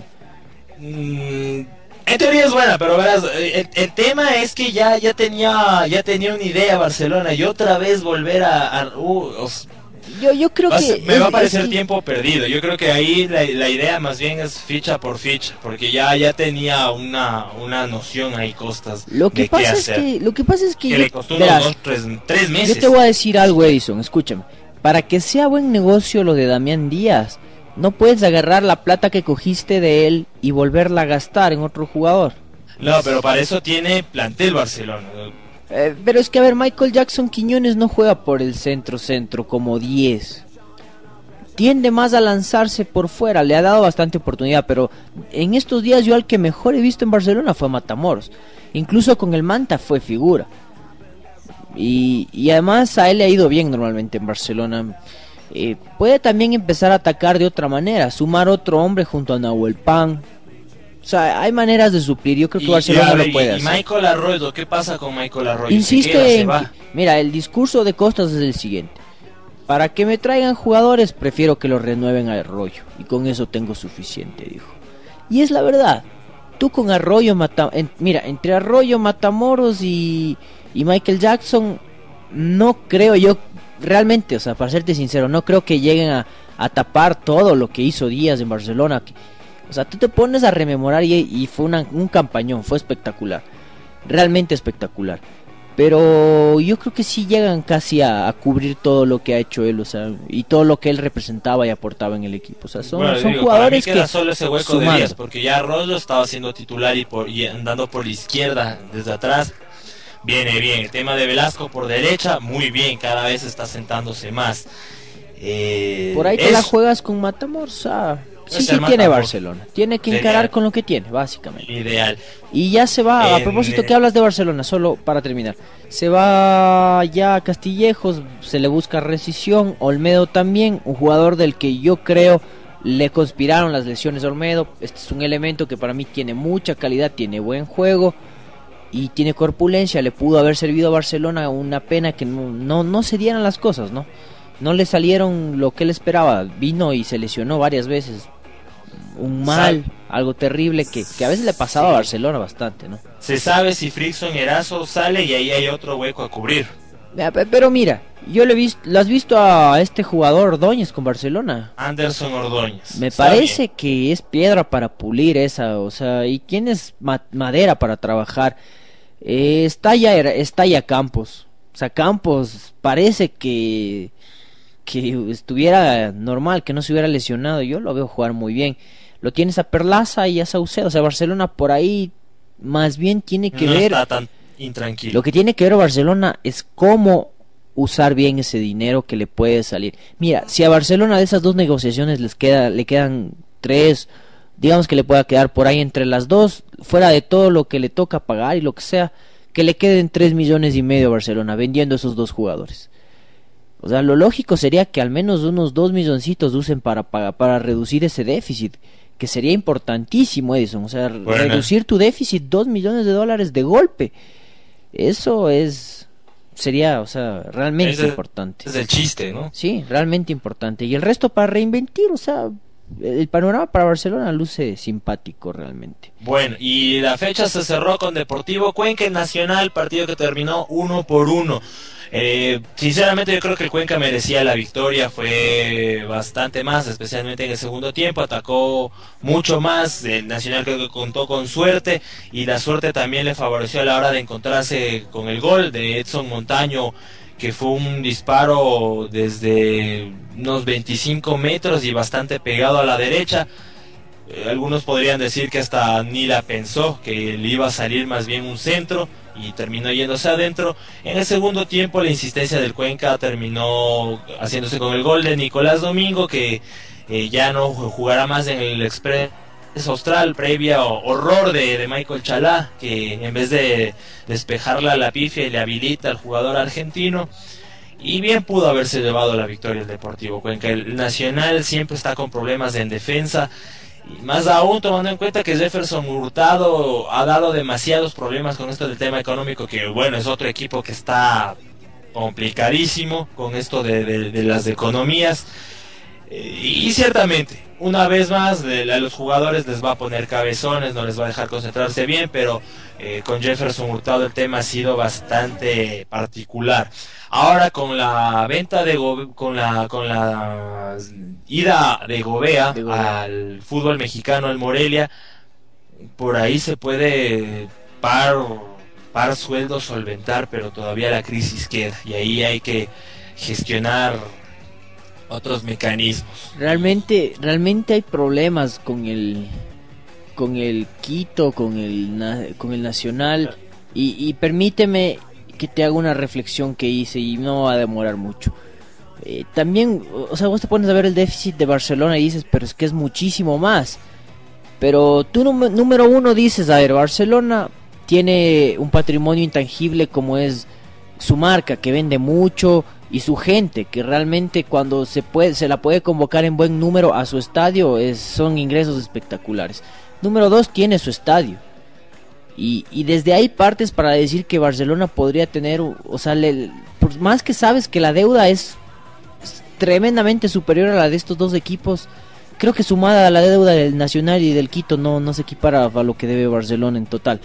Mm, en teoría es buena, pero verás, el, el tema es que ya ya tenía ya tenía una idea Barcelona, y otra vez volver a... a uh, os, yo yo creo vas, que... Me es, va a parecer es, tiempo perdido. Yo creo que ahí la, la idea más bien es ficha por ficha, porque ya ya tenía una una noción ahí Costas lo que de pasa qué es hacer. que lo que pasa es que, que yo, le costó unos verás, dos, tres, tres meses. yo te voy a decir algo, Edison, escúchame. Para que sea buen negocio lo de Damián Díaz, no puedes agarrar la plata que cogiste de él y volverla a gastar en otro jugador. No, pero para eso tiene plantel Barcelona. Eh, pero es que, a ver, Michael Jackson Quiñones no juega por el centro-centro como diez. Tiende más a lanzarse por fuera, le ha dado bastante oportunidad, pero en estos días yo al que mejor he visto en Barcelona fue Matamoros. Incluso con el Manta fue figura. Y, y además a él le ha ido bien normalmente en Barcelona. Eh, puede también empezar a atacar de otra manera, sumar otro hombre junto a Nahuel Pan. O sea, hay maneras de suplir. Yo creo que y, Barcelona y, ver, lo puede y, hacer. Y Michael Arroyo, ¿qué pasa con Michael Arroyo? Insiste ¿Se queda, se en va? que, mira, el discurso de Costas es el siguiente: para que me traigan jugadores, prefiero que los renueven a Arroyo, y con eso tengo suficiente, dijo. Y es la verdad. Tú con Arroyo, Mata, en, mira, entre Arroyo, Matamoros y, y Michael Jackson, no creo yo, realmente, o sea, para serte sincero, no creo que lleguen a, a tapar todo lo que hizo Díaz en Barcelona. Que, o sea, tú te pones a rememorar y, y fue una, un campañón, fue espectacular, realmente espectacular. Pero yo creo que sí llegan casi a, a cubrir todo lo que ha hecho él, o sea, y todo lo que él representaba y aportaba en el equipo. O sea, son, bueno, son digo, jugadores para mí queda que solo ese hueco sumando. de Díaz, porque ya Arroyo estaba siendo titular y, por, y andando por la izquierda desde atrás. Viene bien. El tema de Velasco por derecha, muy bien, cada vez está sentándose más. Eh, por ahí te es... la juegas con Matamoros. Ah, sí, Es sí el tiene Matamoros. Barcelona. Tiene que encarar Genial. con lo que tiene, básicamente. Ideal. Y ya se va, a En- propósito que hablas de Barcelona, solo para terminar. Se va ya a Castillejos, se le busca rescisión. Olmedo también, un jugador del que yo creo le conspiraron las lesiones a Olmedo. Este es un elemento que para mí tiene mucha calidad, tiene buen juego. y tiene corpulencia, le pudo haber servido a Barcelona. Una pena que no, no, no se dieran las cosas, ¿no? No le salieron lo que él esperaba, vino y se lesionó varias veces, un mal, Sal algo terrible que, que a veces le pasaba sí. a Barcelona bastante, ¿no? Se sabe si Frickson Erazo sale y ahí hay otro hueco a cubrir. Pero mira, yo le he visto, ¿lo has visto a este jugador Ordóñez con Barcelona? Anderson Ordóñez. Me parece que es piedra para pulir esa, o sea, ¿y quién es ma madera para trabajar? Eh, está ya está ya Campos, o sea, Campos parece que que estuviera normal, que no se hubiera lesionado. Yo lo veo jugar muy bien. Lo tienes a Perlaza y a Saucedo, o sea, Barcelona por ahí más bien tiene que no ver. Está tan intranquilo. Lo que tiene que ver Barcelona es cómo usar bien ese dinero que le puede salir. Mira, si a Barcelona de esas dos negociaciones les queda, le quedan tres, digamos que le pueda quedar por ahí entre las dos, fuera de todo lo que le toca pagar y lo que sea, que le queden tres millones y medio a Barcelona vendiendo esos dos jugadores. O sea, lo lógico sería que al menos unos dos milloncitos usen para, para, para reducir ese déficit, que sería importantísimo, Edison. O sea, bueno. reducir tu déficit dos millones de dólares de golpe. Eso es, sería, o sea, realmente es el, importante. Es el chiste, ¿no? Sí, realmente importante. Y el resto para reinventir, o sea, el panorama para Barcelona luce simpático realmente. Bueno, y la fecha se cerró con Deportivo Cuenca Nacional, partido que terminó uno por uno. Eh, sinceramente yo creo que el Cuenca merecía la victoria, fue bastante más, especialmente en el segundo tiempo, atacó mucho más, el Nacional creo que contó con suerte y la suerte también le favoreció a la hora de encontrarse con el gol de Edson Montaño, que fue un disparo desde unos veinticinco metros y bastante pegado a la derecha. Eh, algunos podrían decir que hasta ni la pensó, que le iba a salir más bien un centro y terminó yéndose adentro. En el segundo tiempo la insistencia del Cuenca terminó haciéndose con el gol de Nicolás Domingo, que eh, ya no jugará más en el Express Austral, previa horror de, de Michael Chalá, que en vez de despejarla a la pifia le habilita al jugador argentino. Y bien pudo haberse llevado la victoria el Deportivo Cuenca. El Nacional siempre está con problemas en defensa, y más aún tomando en cuenta que Jefferson Hurtado ha dado demasiados problemas con esto del tema económico, que bueno, es otro equipo que está complicadísimo con esto de, de, de las economías. Y ciertamente, una vez más, a los jugadores les va a poner cabezones, no les va a dejar concentrarse bien, pero eh, con Jefferson Hurtado el tema ha sido bastante particular. Ahora con la venta de Gobe, con la con la ida de Gobea, de Gobea al fútbol mexicano, al Morelia, por ahí se puede par par sueldo solventar, pero todavía la crisis queda y ahí hay que gestionar otros mecanismos. Realmente, realmente hay problemas con el con el Quito, con el con el Nacional y, y permíteme que te haga una reflexión que hice y no va a demorar mucho. Eh, también, o sea, vos te pones a ver el déficit de Barcelona y dices, pero es que es muchísimo más. Pero tú número uno dices, a ver, Barcelona tiene un patrimonio intangible como es su marca, que vende mucho, y su gente, que realmente cuando se puede se la puede convocar en buen número a su estadio, es, son ingresos espectaculares. Número dos, tiene su estadio. Y, y desde ahí partes para decir que Barcelona podría tener, o sea, le, por más que sabes que la deuda es, es tremendamente superior a la de estos dos equipos, creo que sumada a la deuda del Nacional y del Quito no, no se equipara a lo que debe Barcelona en total.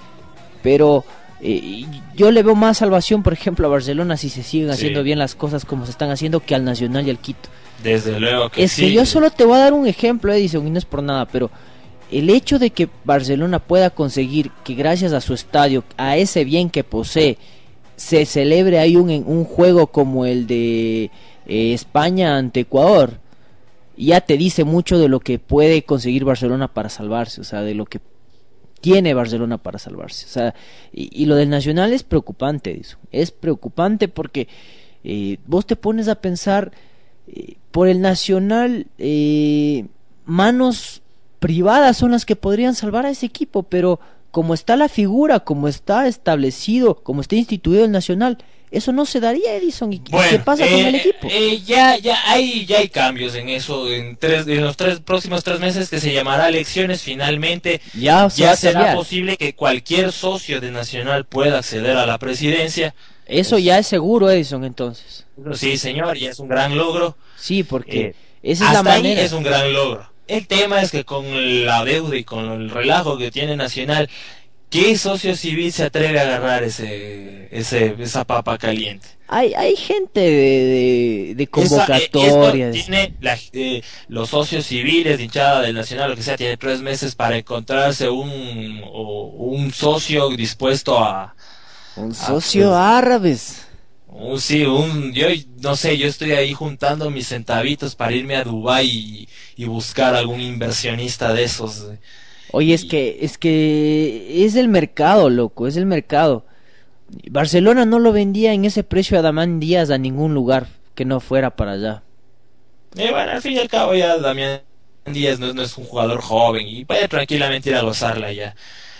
Pero eh, yo le veo más salvación, por ejemplo, a Barcelona si se siguen haciendo sí. bien las cosas como se están haciendo, que al Nacional y al Quito. Desde luego que es sí. que yo solo te voy a dar un ejemplo, Edison, y no es por nada, pero el hecho de que Barcelona pueda conseguir que gracias a su estadio, a ese bien que posee, se celebre ahí un, un juego como el de eh, España ante Ecuador, ya te dice mucho de lo que puede conseguir Barcelona para salvarse, o sea, de lo que tiene Barcelona para salvarse, o sea, y, y lo del Nacional es preocupante, eso, es preocupante porque eh, vos te pones a pensar, eh, por el Nacional, eh, manos privadas son las que podrían salvar a ese equipo, pero como está la figura, como está establecido, como está instituido el Nacional, Eso no se daría, Edison. ¿Y bueno, qué pasa eh, con el equipo? Eh, ya, ya hay, ya hay cambios en eso. En tres, en los tres próximos tres meses que se llamará elecciones, finalmente ya, se ya será cambiar. posible que cualquier socio de Nacional pueda acceder a la presidencia. Eso pues, ya es seguro, Edison, entonces. Sí, señor, ya es un gran logro. Sí, porque Eh, esa es hasta la manera. ahí es un gran logro. El tema es que con la deuda y con el relajo que tiene Nacional, ¿qué socio civil se atreve a agarrar ese, ese esa papa caliente? Hay hay gente de, de, de convocatorias. Esa, eh, esto tiene la, eh, los socios civiles, hinchada del Nacional, lo que sea, tiene tres meses para encontrarse un o, un socio dispuesto a... Un socio a, pues, árabes. Un, sí, un, yo no sé, yo estoy ahí juntando mis centavitos para irme a Dubái y, y buscar algún inversionista de esos. Oye, y... es que es que es el mercado, loco, es el mercado. Barcelona no lo vendía en ese precio a Damián Díaz a ningún lugar que no fuera para allá. Y bueno, al fin y al cabo ya Damián Díaz no, no es un jugador joven y puede tranquilamente ir a gozarla ya.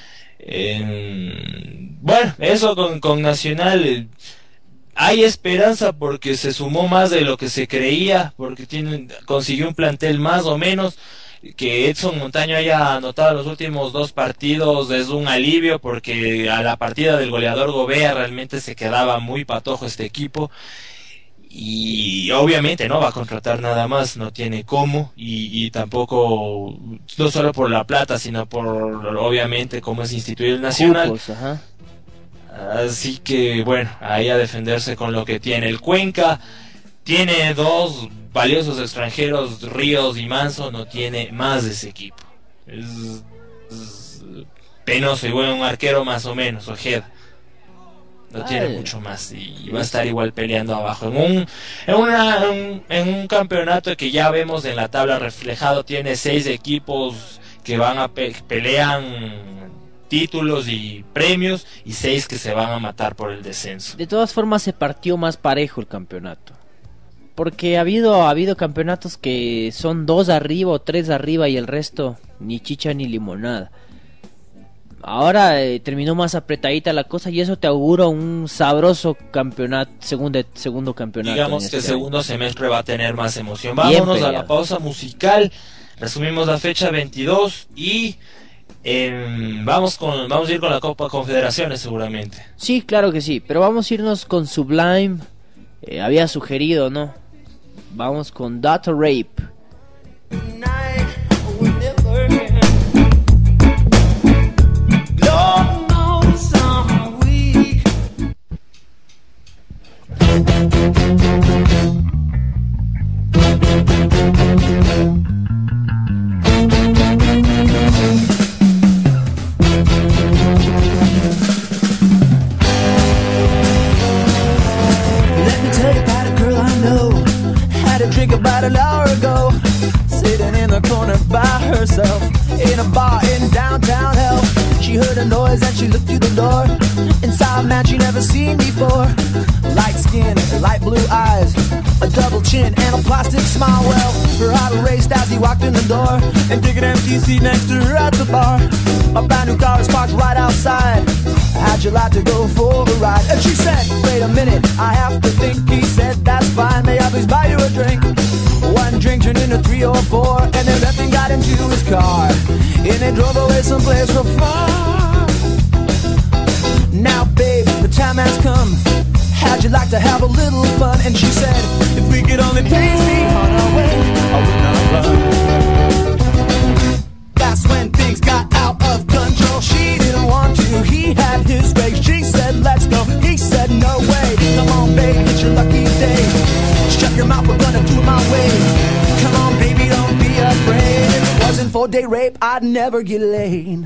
Eh, bueno, eso con, con Nacional... Eh, hay esperanza porque se sumó más de lo que se creía, porque tiene, consiguió un plantel más o menos. Que Edson Montaño haya anotado los últimos dos partidos es un alivio, porque a la partida del goleador Gobea realmente se quedaba muy patojo este equipo. Y obviamente no va a contratar nada más, no tiene cómo, y, y tampoco, no solo por la plata, sino por obviamente cómo es instituido el Nacional. Cupos, ajá. Así que bueno, ahí a defenderse con lo que tiene. El Cuenca tiene dos valiosos extranjeros, Ríos y Manso, no tiene más de ese equipo. Es, es penoso. Y bueno, un arquero más o menos, Ojeda. No Ay. tiene mucho más y va a estar igual peleando abajo. En un, en, una, en, en un campeonato que ya vemos en la tabla reflejado, tiene seis equipos que van a pe pelean títulos y premios y seis que se van a matar por el descenso. De todas formas se partió más parejo el campeonato, porque ha habido ha habido campeonatos que son dos arriba o tres arriba y el resto ni chicha ni limonada. Ahora eh, terminó más apretadita la cosa y eso te augura un sabroso campeonato, segundo, segundo campeonato. Digamos que el este segundo semestre va a tener más emoción. Vámonos a la pausa musical, resumimos la fecha veintidós y Eh, vamos con vamos a ir con la Copa Confederaciones seguramente. Sí, claro que sí, pero vamos a irnos con Sublime. Eh, había sugerido, ¿no? Vamos con Data Rape. About an hour ago, sitting in the corner by herself in a bar in downtown hell. She heard a noise and she looked through the door. Inside a man she never seen before. Light skin, light blue eyes, a double chin and a plastic smile. Well, her heart raced as he walked in the door and took an empty seat next to her at the bar. A brand new car is parked right outside. How'd you like to go for a ride? And she said, wait a minute, I have to think. He said, that's fine, may I please buy you a drink? One drink turned into three or four, and then Bethany got into his car, and they drove away someplace real far. Now babe, the time has come. How'd you like to have a little fun? And she said, if we could only please be on our way, I would not run. That's when things got out of control. She didn't want to, he had his way. She said, let's go, he said, no way. Come on babe, it's your lucky day. Shut your mouth, we're gonna do it my way. Come on baby, don't be afraid. If it wasn't for day rape, I'd never get laid.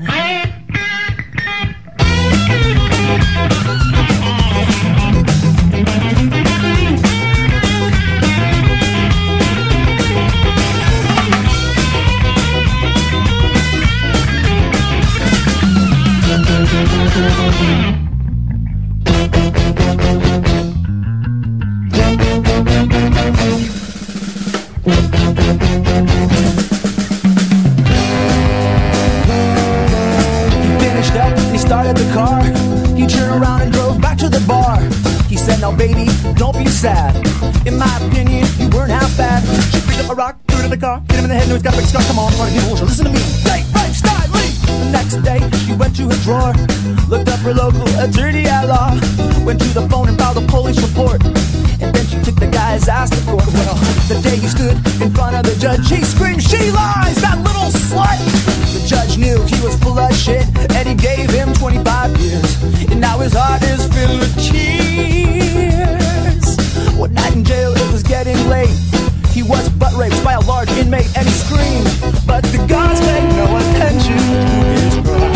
Started the car, he turned around and drove back to the bar. He said, now baby, don't be sad. In my opinion, you weren't half bad. She picked up a rock, threw it in the car, hit him in the head, and he's got a big scar. Come on, party people, listen to me. Right, right, style, leave. The next day, she went to her drawer, looked up her local attorney at law, went to the phone and filed a police report, and then she took the guy's ass to court. Well, the day he stood in front of the judge, he screamed, she lies, that little slut! The judge knew he was full of shit, and he gave him twenty-five years, and now his heart is filled with tears. One night in jail, it was getting late. He was butt raped by a large inmate, and he screamed, but the guards paid no attention to his cry.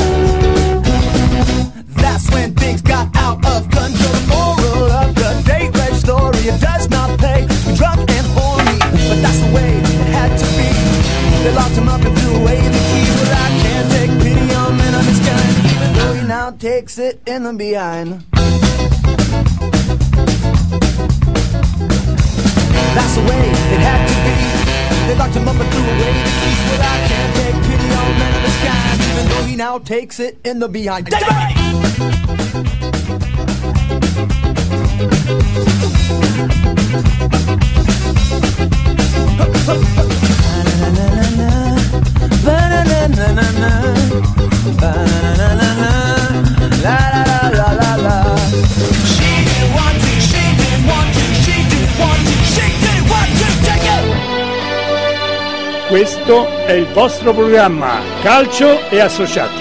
That's when things got out of control. The moral of the date rage story, it does not pay to be drunk and horny, but that's the way it had to be. They locked him up and threw away the key. But I can't take pity on men of this kind, even though he now takes it in the behind. That's the way it had to be. They locked him up and threw away the key. But I can't take pity on men of this kind, even though he now takes it in the behind. David! Questo è il vostro programma Calcio e Associati.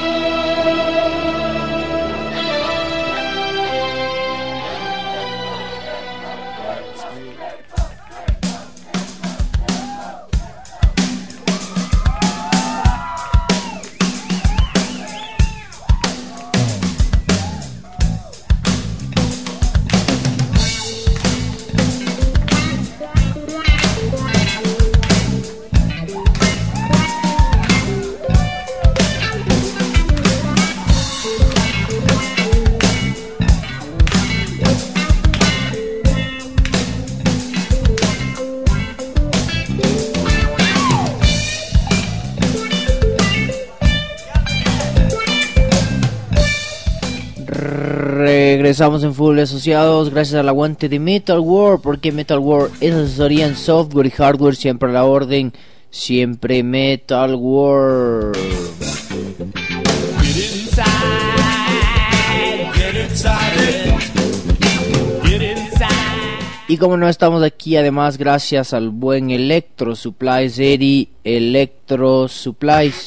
Regresamos en Fútbol Asociados gracias al aguante de Metal World, porque Metal World es asesoría en software y hardware, siempre a la orden, siempre Metal World. Y como no, estamos aquí además gracias al buen Electro Supplies, Eri Electro Supplies.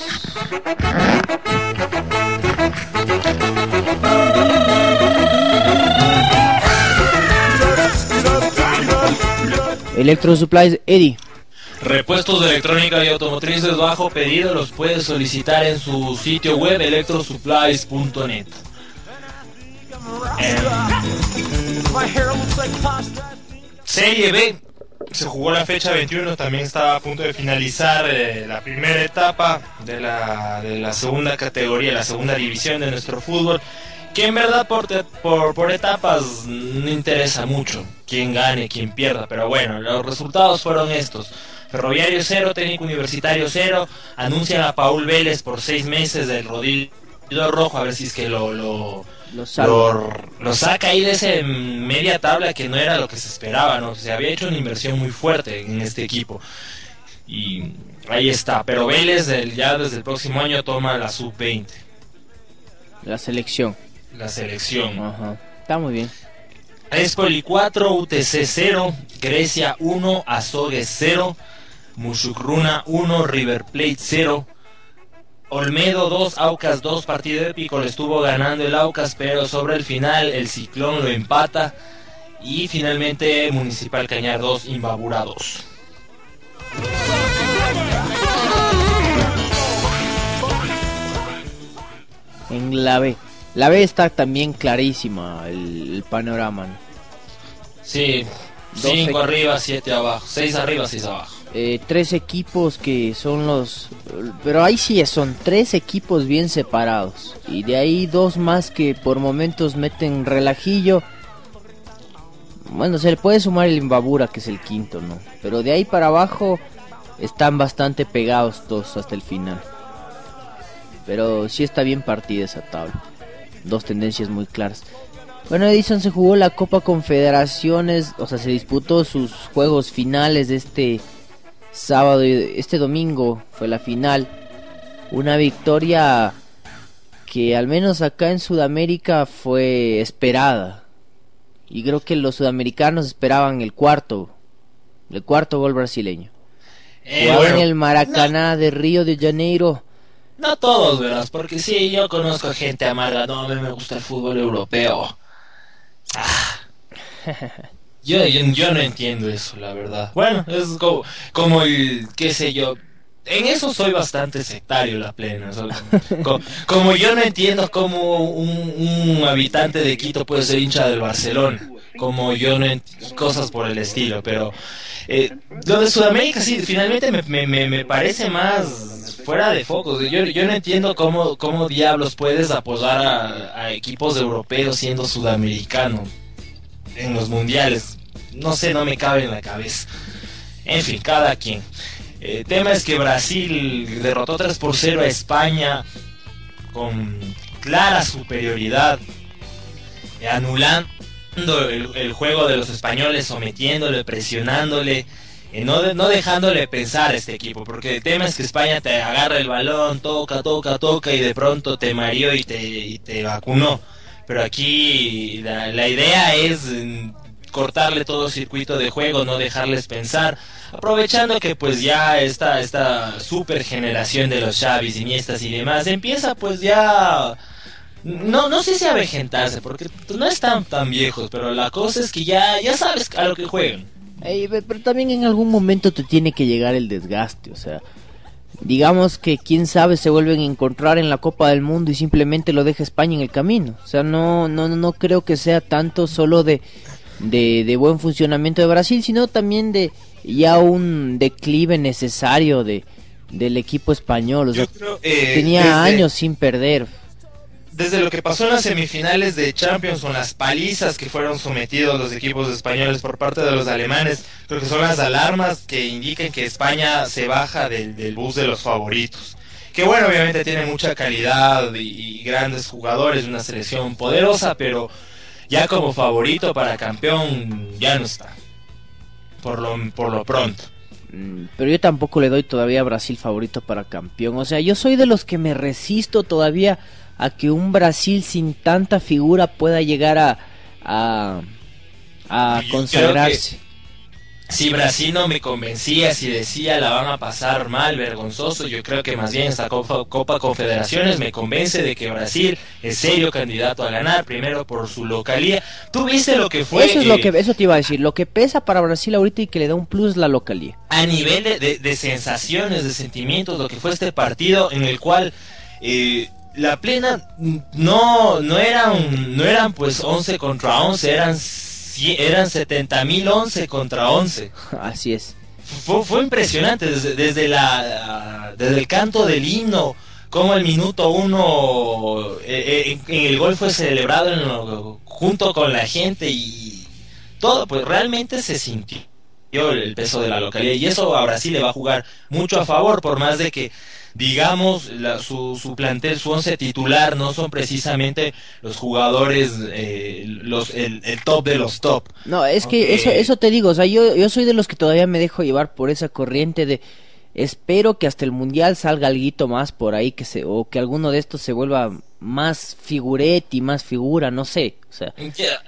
Electro Supplies, Eddie. Repuestos de electrónica y automotrices bajo pedido los puedes solicitar en su sitio web electrosupplies punto net. Eh, Serie B, se jugó la fecha veintiuno, también estaba a punto de finalizar eh, la primera etapa de la, de la segunda categoría, la segunda división de nuestro fútbol, que en verdad por, te, por, por etapas no interesa mucho quién gane, quién pierda, pero bueno, los resultados fueron estos. Ferroviario cero, Técnico Universitario cero, anuncian a Paul Vélez por seis meses del rodillo rojo, a ver si es que lo lo, lo, lo, lo saca ahí de esa media tabla que no era lo que se esperaba, ¿no? Se había hecho una inversión muy fuerte en este equipo y ahí está, pero Vélez ya desde el próximo año toma la sub veinte. La selección. La selección. Ajá. Está muy bien. Espoli cuatro, U T C cero, Grecia uno, Azogues cero, Mushukruna uno, River Plate cero, Olmedo dos, Aucas dos, partido épico, le estuvo ganando el Aucas, pero sobre el final el Ciclón lo empata, y finalmente Municipal Cañar dos, Imbabura dos. En la B. La B está también clarísima el, el panorama, ¿no? Sí, cinco arriba, siete abajo, seis arriba, seis abajo. Eh, tres equipos que son los... Pero ahí sí son tres equipos bien separados. Y de ahí dos más que por momentos meten relajillo. Bueno, se le puede sumar el Imbabura, que es el quinto, ¿no? Pero de ahí para abajo están bastante pegados todos hasta el final. Pero sí está bien partida esa tabla. Dos tendencias muy claras. Bueno, Edison, se jugó la Copa Confederaciones, o sea, se disputó sus juegos finales de este sábado y este domingo fue la final. Una victoria que al menos acá en Sudamérica fue esperada. Y creo que los sudamericanos esperaban el cuarto, el cuarto gol brasileño. Eh, Jugaba bueno, en el Maracaná no, de Río de Janeiro. no todos, verás, porque sí, yo conozco gente amarga. No, a mí me gusta el fútbol europeo. Ah. Yo, yo, yo no entiendo eso, la verdad. Bueno, es como, como el, qué sé yo. En eso soy bastante sectario, la plena. Soy como, como, como yo no entiendo cómo un, un habitante de Quito puede ser hincha del Barcelona. Como yo no entiendo cosas por el estilo, pero eh, lo de Sudamérica sí, finalmente me, me, me, me parece más fuera de foco. Yo, yo no entiendo cómo, cómo diablos puedes apoyar a, a equipos europeos siendo sudamericanos en los mundiales. No sé, no me cabe en la cabeza. En fin, cada quien. El tema es que Brasil derrotó tres por cero a España con clara superioridad, anulando el, el juego de los españoles, sometiéndole, presionándole, eh, no, de, no dejándole pensar a este equipo, porque el tema es que España te agarra el balón, toca, toca, toca y de pronto te mareó y te, y te vacunó. Pero aquí la, la idea es cortarle todo circuito de juego, no dejarles pensar, aprovechando que pues ya esta, esta super generación de los Xavis, Iniestas y demás empieza pues ya, no, no sé si a avejentarse, porque no están tan viejos, pero la cosa es que ya, ya sabes a lo que juegan. Ey, pero también en algún momento te tiene que llegar el desgaste, o sea, digamos que quién sabe se vuelven a encontrar en la Copa del Mundo y simplemente lo deja España en el camino. O sea, no, no, no creo que sea tanto solo de De, de buen funcionamiento de Brasil, sino también de ya un declive necesario de del equipo español. O sea, creo, eh, tenía desde, años sin perder. Desde lo que pasó en las semifinales de Champions con las palizas que fueron sometidos los equipos españoles por parte de los alemanes, creo que son las alarmas que indican que España se baja del, del bus de los favoritos. Que bueno, obviamente tiene mucha calidad y, y grandes jugadores, una selección poderosa, pero ya como favorito para campeón ya no está, por lo, por lo pronto. Pero yo tampoco le doy todavía a Brasil favorito para campeón. O sea, yo soy de los que me resisto todavía a que un Brasil sin tanta figura pueda llegar a a, a consagrarse. Si Brasil no me convencía, si decía la van a pasar mal, vergonzoso, yo creo que más bien esta Copa, Copa Confederaciones me convence de que Brasil es serio candidato a ganar, primero por su localía. ¿Tú viste lo que fue? Eso es eh, lo que eso te iba a decir, lo que pesa para Brasil ahorita y que le da un plus la localía. A nivel de, de, de sensaciones, de sentimientos, lo que fue este partido en el cual eh, la plena no no eran no eran pues once contra once, eran eran setenta mil once contra once. Así es. Fue, fue impresionante desde, desde la desde el canto del himno, como el minuto uno eh, en, en el gol fue celebrado en lo, junto con la gente y todo, pues realmente se sintió el peso de la localidad y eso a Brasil le va a jugar mucho a favor, por más de que digamos la, su, su plantel, su once titular no son precisamente los jugadores eh, los el, el top de los top. No, es que okay. eso eso te digo, o sea, yo yo soy de los que todavía me dejo llevar por esa corriente de espero que hasta el mundial salga alguito más por ahí que se o que alguno de estos se vuelva más figuretti, más figura, no sé, o sea,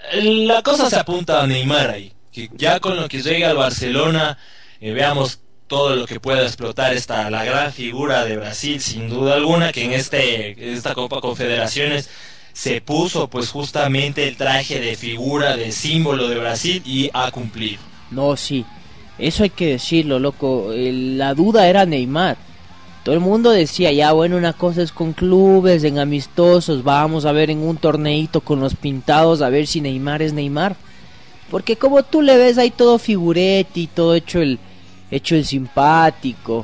la cosa se apunta a Neymar ahí, que ya con lo que llega al Barcelona eh, veamos todo lo que pueda explotar esta la gran figura de Brasil, sin duda alguna, que en este esta Copa Confederaciones se puso pues justamente el traje de figura, de símbolo de Brasil y ha cumplido. No, sí, eso hay que decirlo, loco. La duda era Neymar. Todo el mundo decía, ya bueno, una cosa es con clubes, en amistosos, vamos a ver en un torneito con los pintados, a ver si Neymar es Neymar. Porque como tú le ves ahí todo figuretti, todo hecho el hecho el simpático,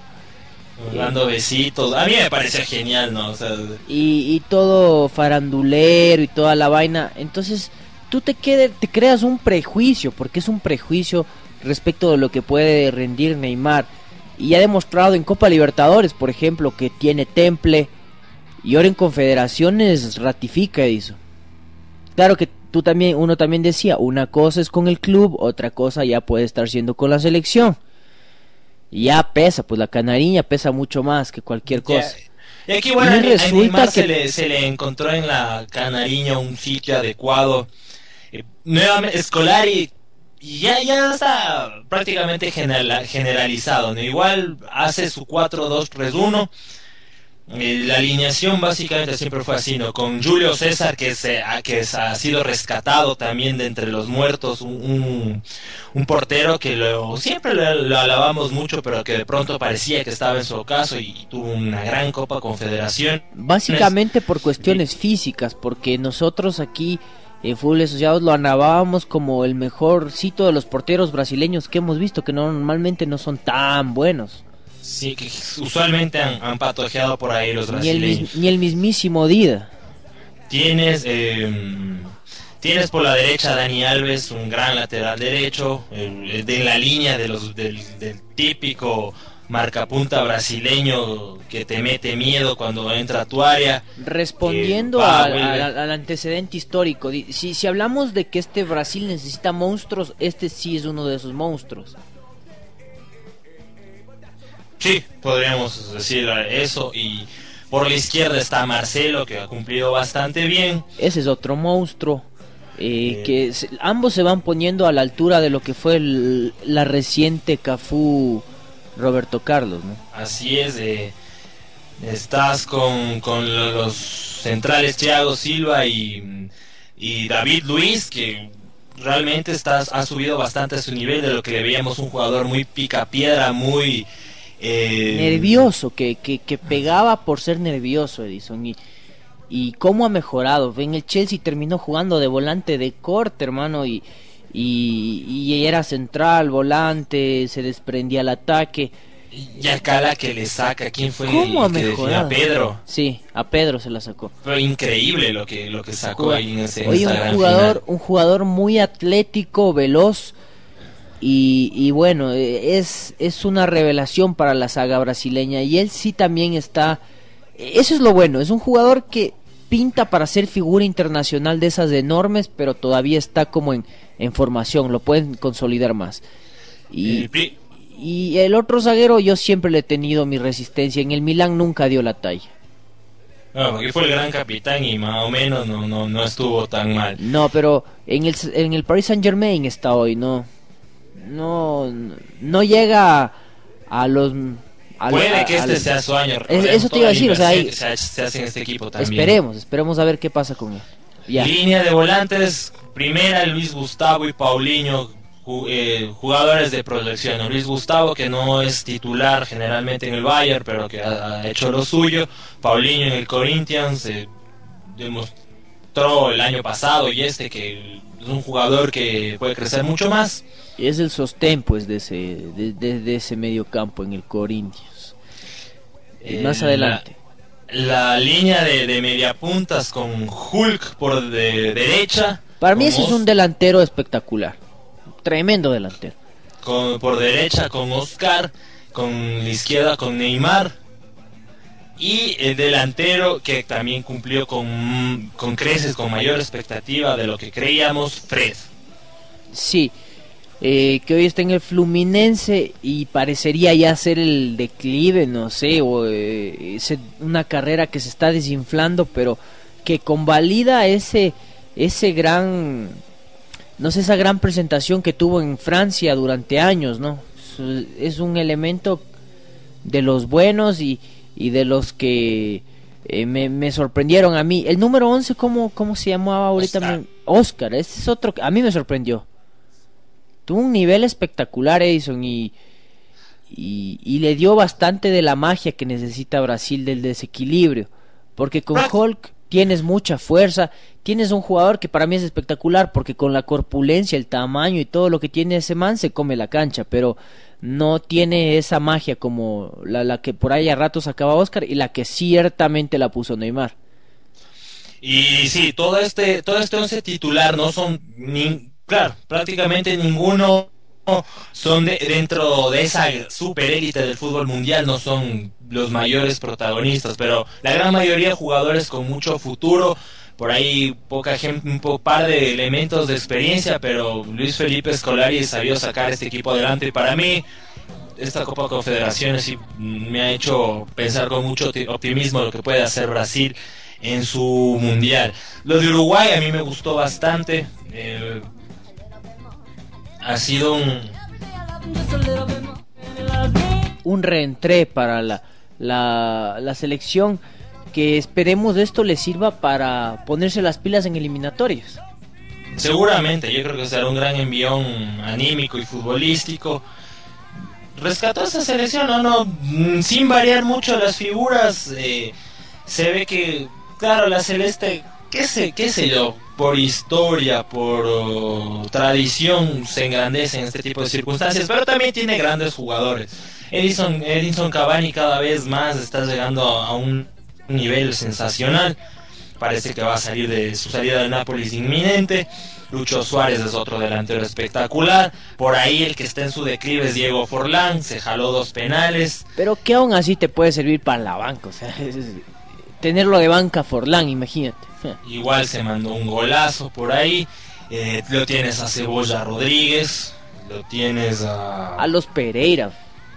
dando besitos, a mí me parece genial, ¿no? O sea, y, y todo farandulero y toda la vaina, entonces tú te, quede, te creas un prejuicio, porque es un prejuicio respecto de lo que puede rendir Neymar, y ha demostrado en Copa Libertadores, por ejemplo, que tiene temple, y ahora en Confederaciones ratifica eso. Claro que tú también, uno también decía, una cosa es con el club, otra cosa ya puede estar siendo con la selección. Ya pesa, pues la canariña pesa mucho más que cualquier cosa. Y aquí, bueno, Y a resulta Neymar que- se, le, se le encontró en la canariña un sitio adecuado. Eh, nuevamente, Scolari ya, ya está prácticamente general, generalizado, ¿no? Igual hace su cuatro dos tres uno. Eh, la alineación básicamente siempre fue así, ¿no? Con Julio César, que, se, a- que se ha sido rescatado también de entre los muertos, un, un, un portero que lo, siempre lo, lo alabamos mucho, pero que de pronto parecía que estaba en su ocaso y, y tuvo una gran Copa Confederación. Básicamente por cuestiones físicas, porque nosotros aquí en Fútbol Asociados lo alabábamos como el mejor sitio de los porteros brasileños que hemos visto, que no, normalmente no son tan buenos. Sí, que usualmente han, han patojeado por ahí los Ni el, brasileños. mis- ni el mismísimo Dida. Tienes, eh, tienes por la derecha a Dani Alves, un gran lateral derecho, eh, de la línea de los, del, del típico marcapunta brasileño que te mete miedo cuando entra a tu área. Respondiendo Eh, va, al, vuelve. al- al antecedente histórico, di- si, si hablamos de que este Brasil necesita monstruos, este sí es uno de esos monstruos. Sí, podríamos decir eso. Y por la izquierda está Marcelo, que ha cumplido bastante bien. Ese es otro monstruo. eh, Eh. que se- ambos se van poniendo a la altura de lo que fue el- la reciente Cafú Roberto Carlos, ¿no? Así es, eh, estás con, con lo- los centrales Thiago Silva y, y David Luiz, que realmente estás, ha subido bastante a su nivel de lo que le veíamos, un jugador muy picapiedra, muy... eh, Nervioso, que, que, que pegaba por ser nervioso, Edison. Y, y cómo ha mejorado. En el Chelsea terminó jugando de volante de corte, hermano, y, y, y era central, volante, se desprendía al ataque. Y acá la que le saca, ¿quién fue ¿Cómo ha el que definió? mejorado? A Pedro. Sí, a Pedro se la sacó. Fue increíble lo que, lo que sacó ahí en ese Oye, en esa un gran jugador, final. un jugador muy atlético, veloz. Y, y bueno, eh, es, es una revelación para la saga brasileña. Y él sí también está... Eso es lo bueno, es un jugador que pinta para ser figura internacional de esas enormes, pero todavía está como en, en formación, lo pueden consolidar más. Y, El pri- y el otro zaguero yo siempre le he tenido mi resistencia, en el Milán nunca dio la talla. no, porque fue el gran capitán y más o menos no, no, no estuvo tan mal. No, pero en el, en el Paris Saint Germain está hoy, no, no, no llega a los... a lo- Puede a- que a este los- sea su año. Es- recordemos eso te iba a toda la decir, o sea, inversión hay- que se, ha- se hace en este equipo también. Esperemos, esperemos a ver qué pasa con él. Ya. Línea de volantes, primera Luis Gustavo y Paulinho, ju- eh, jugadores de proyección. Luis Gustavo, que no es titular generalmente en el Bayern, pero que ha, ha hecho lo suyo. Paulinho en el Corinthians, eh, demostró el año pasado y este que es un jugador que puede crecer mucho más. Es el sostén, pues, de ese, de, de- de ese medio campo en el Corinthians. Y Eh, más adelante. La, la línea de, de mediapuntas con Hulk por de derecha. Para mí con ese es Os- un delantero espectacular. Tremendo delantero. con, por derecha con Oscar, con la izquierda con Neymar y el delantero que también cumplió con, con creces, con mayor expectativa de lo que creíamos, Fred. Sí, eh, que hoy está en el Fluminense y parecería ya ser el declive, no sé, o eh, ese- una carrera que se está desinflando, pero que convalida ese, ese gran, no sé, esa gran presentación que tuvo en Francia durante años, ¿no? Es, es un elemento de los buenos y, y de los que eh, me, me sorprendieron a mí. El número once, ¿cómo, cómo se llamaba ahorita? Oscar. Me- Oscar, ese es otro que a mí me sorprendió. Tuvo un nivel espectacular, Edison, y, y, y le dio bastante de la magia que necesita Brasil, del desequilibrio. Porque con Hulk tienes mucha fuerza, tienes un jugador que para mí es espectacular, porque con la corpulencia, el tamaño y todo lo que tiene ese man se come la cancha, pero no tiene esa magia como la, la que por ahí a ratos sacaba Oscar y la que ciertamente la puso Neymar. Y sí, todo este todo este once titular no son ni, claro, prácticamente ninguno son de, dentro de esa super élite del fútbol mundial, no son los mayores protagonistas, pero la gran mayoría jugadores con mucho futuro, por ahí poca gente, un po- par de elementos de experiencia, pero Luis Felipe Scolari sabió sacar este equipo adelante. Y para mí esta Copa Confederaciones sí me ha hecho pensar con mucho optimismo lo que puede hacer Brasil en su mundial. Lo de Uruguay a mí me gustó bastante. Eh, ha sido un un reentré para la, la, la selección, que esperemos esto le sirva para ponerse las pilas en eliminatorias. Seguramente, yo creo que será un gran envión anímico y futbolístico. Rescató esa selección, no, no, mm, sin variar mucho las figuras. Eh, se ve que, claro, la celeste, qué sé, qué sé yo, por historia, por oh, tradición, se engrandece en este tipo de circunstancias, pero también tiene grandes jugadores. Edison, Edinson Cavani cada vez más está llegando a un nivel sensacional. Parece que va a salir de su salida del Nápoles inminente. Lucho Suárez es otro delantero espectacular. Por ahí el que está en su declive es Diego Forlán, se jaló dos penales. Pero que aún así te puede servir para la banca, o sea, es, es, tenerlo de banca Forlán, imagínate. Igual se mandó un golazo por ahí. Eh, lo tienes a Cebolla Rodríguez, lo tienes a... A los Pereira.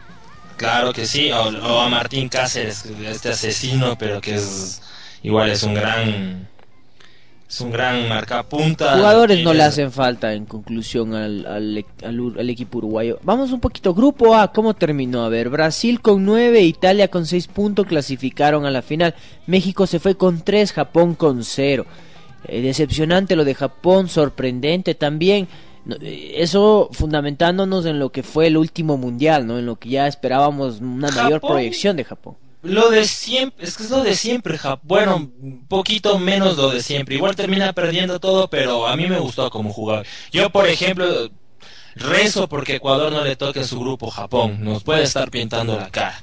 Claro que sí, o, o a Martín Cáceres, este asesino, pero que es igual es un gran es un gran marcapunta. Jugadores no le hacen falta, en conclusión, al, al, al, al equipo uruguayo. Vamos un poquito, grupo A, ¿cómo terminó? A ver, Brasil con nueve, Italia con seis puntos clasificaron a la final. México se fue con tres, Japón con cero. Eh, decepcionante lo de Japón, sorprendente también. Eso fundamentándonos en lo que fue el último mundial, ¿no? En lo que ya esperábamos una Japón, mayor proyección de Japón. Lo de siempre, es que es lo de siempre, Japón. Bueno, un poquito menos lo de siempre. Igual termina perdiendo todo, pero a mí me gustó como jugador. Yo, por ejemplo, rezo porque Ecuador no le toque su grupo Japón. Nos puede estar pintando la cara.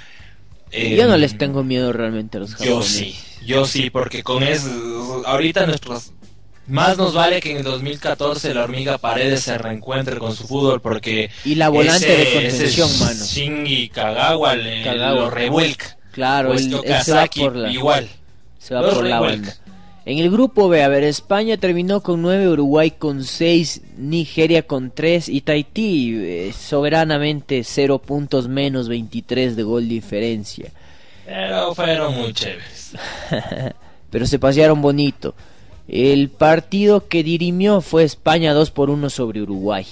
Eh, yo no les tengo miedo realmente a los japoneses. Yo sí, yo sí, porque con eso, ahorita nuestros... Más nos vale que en el dos mil catorce la hormiga Paredes se reencuentre con su fútbol, porque y la volante ese, de contención, ese mano. Shinji Kagawa, le, Kagawa lo revuelca. Claro, pues él, él él se va por la, igual. Se va por la banda. En el grupo B, a ver, España terminó con nueve, Uruguay con seis, Nigeria con tres y Tahití eh, soberanamente cero puntos menos, veintitrés de gol diferencia. Pero fueron muy chéveres. Pero se pasearon bonito. El partido que dirimió fue España dos por uno sobre Uruguay.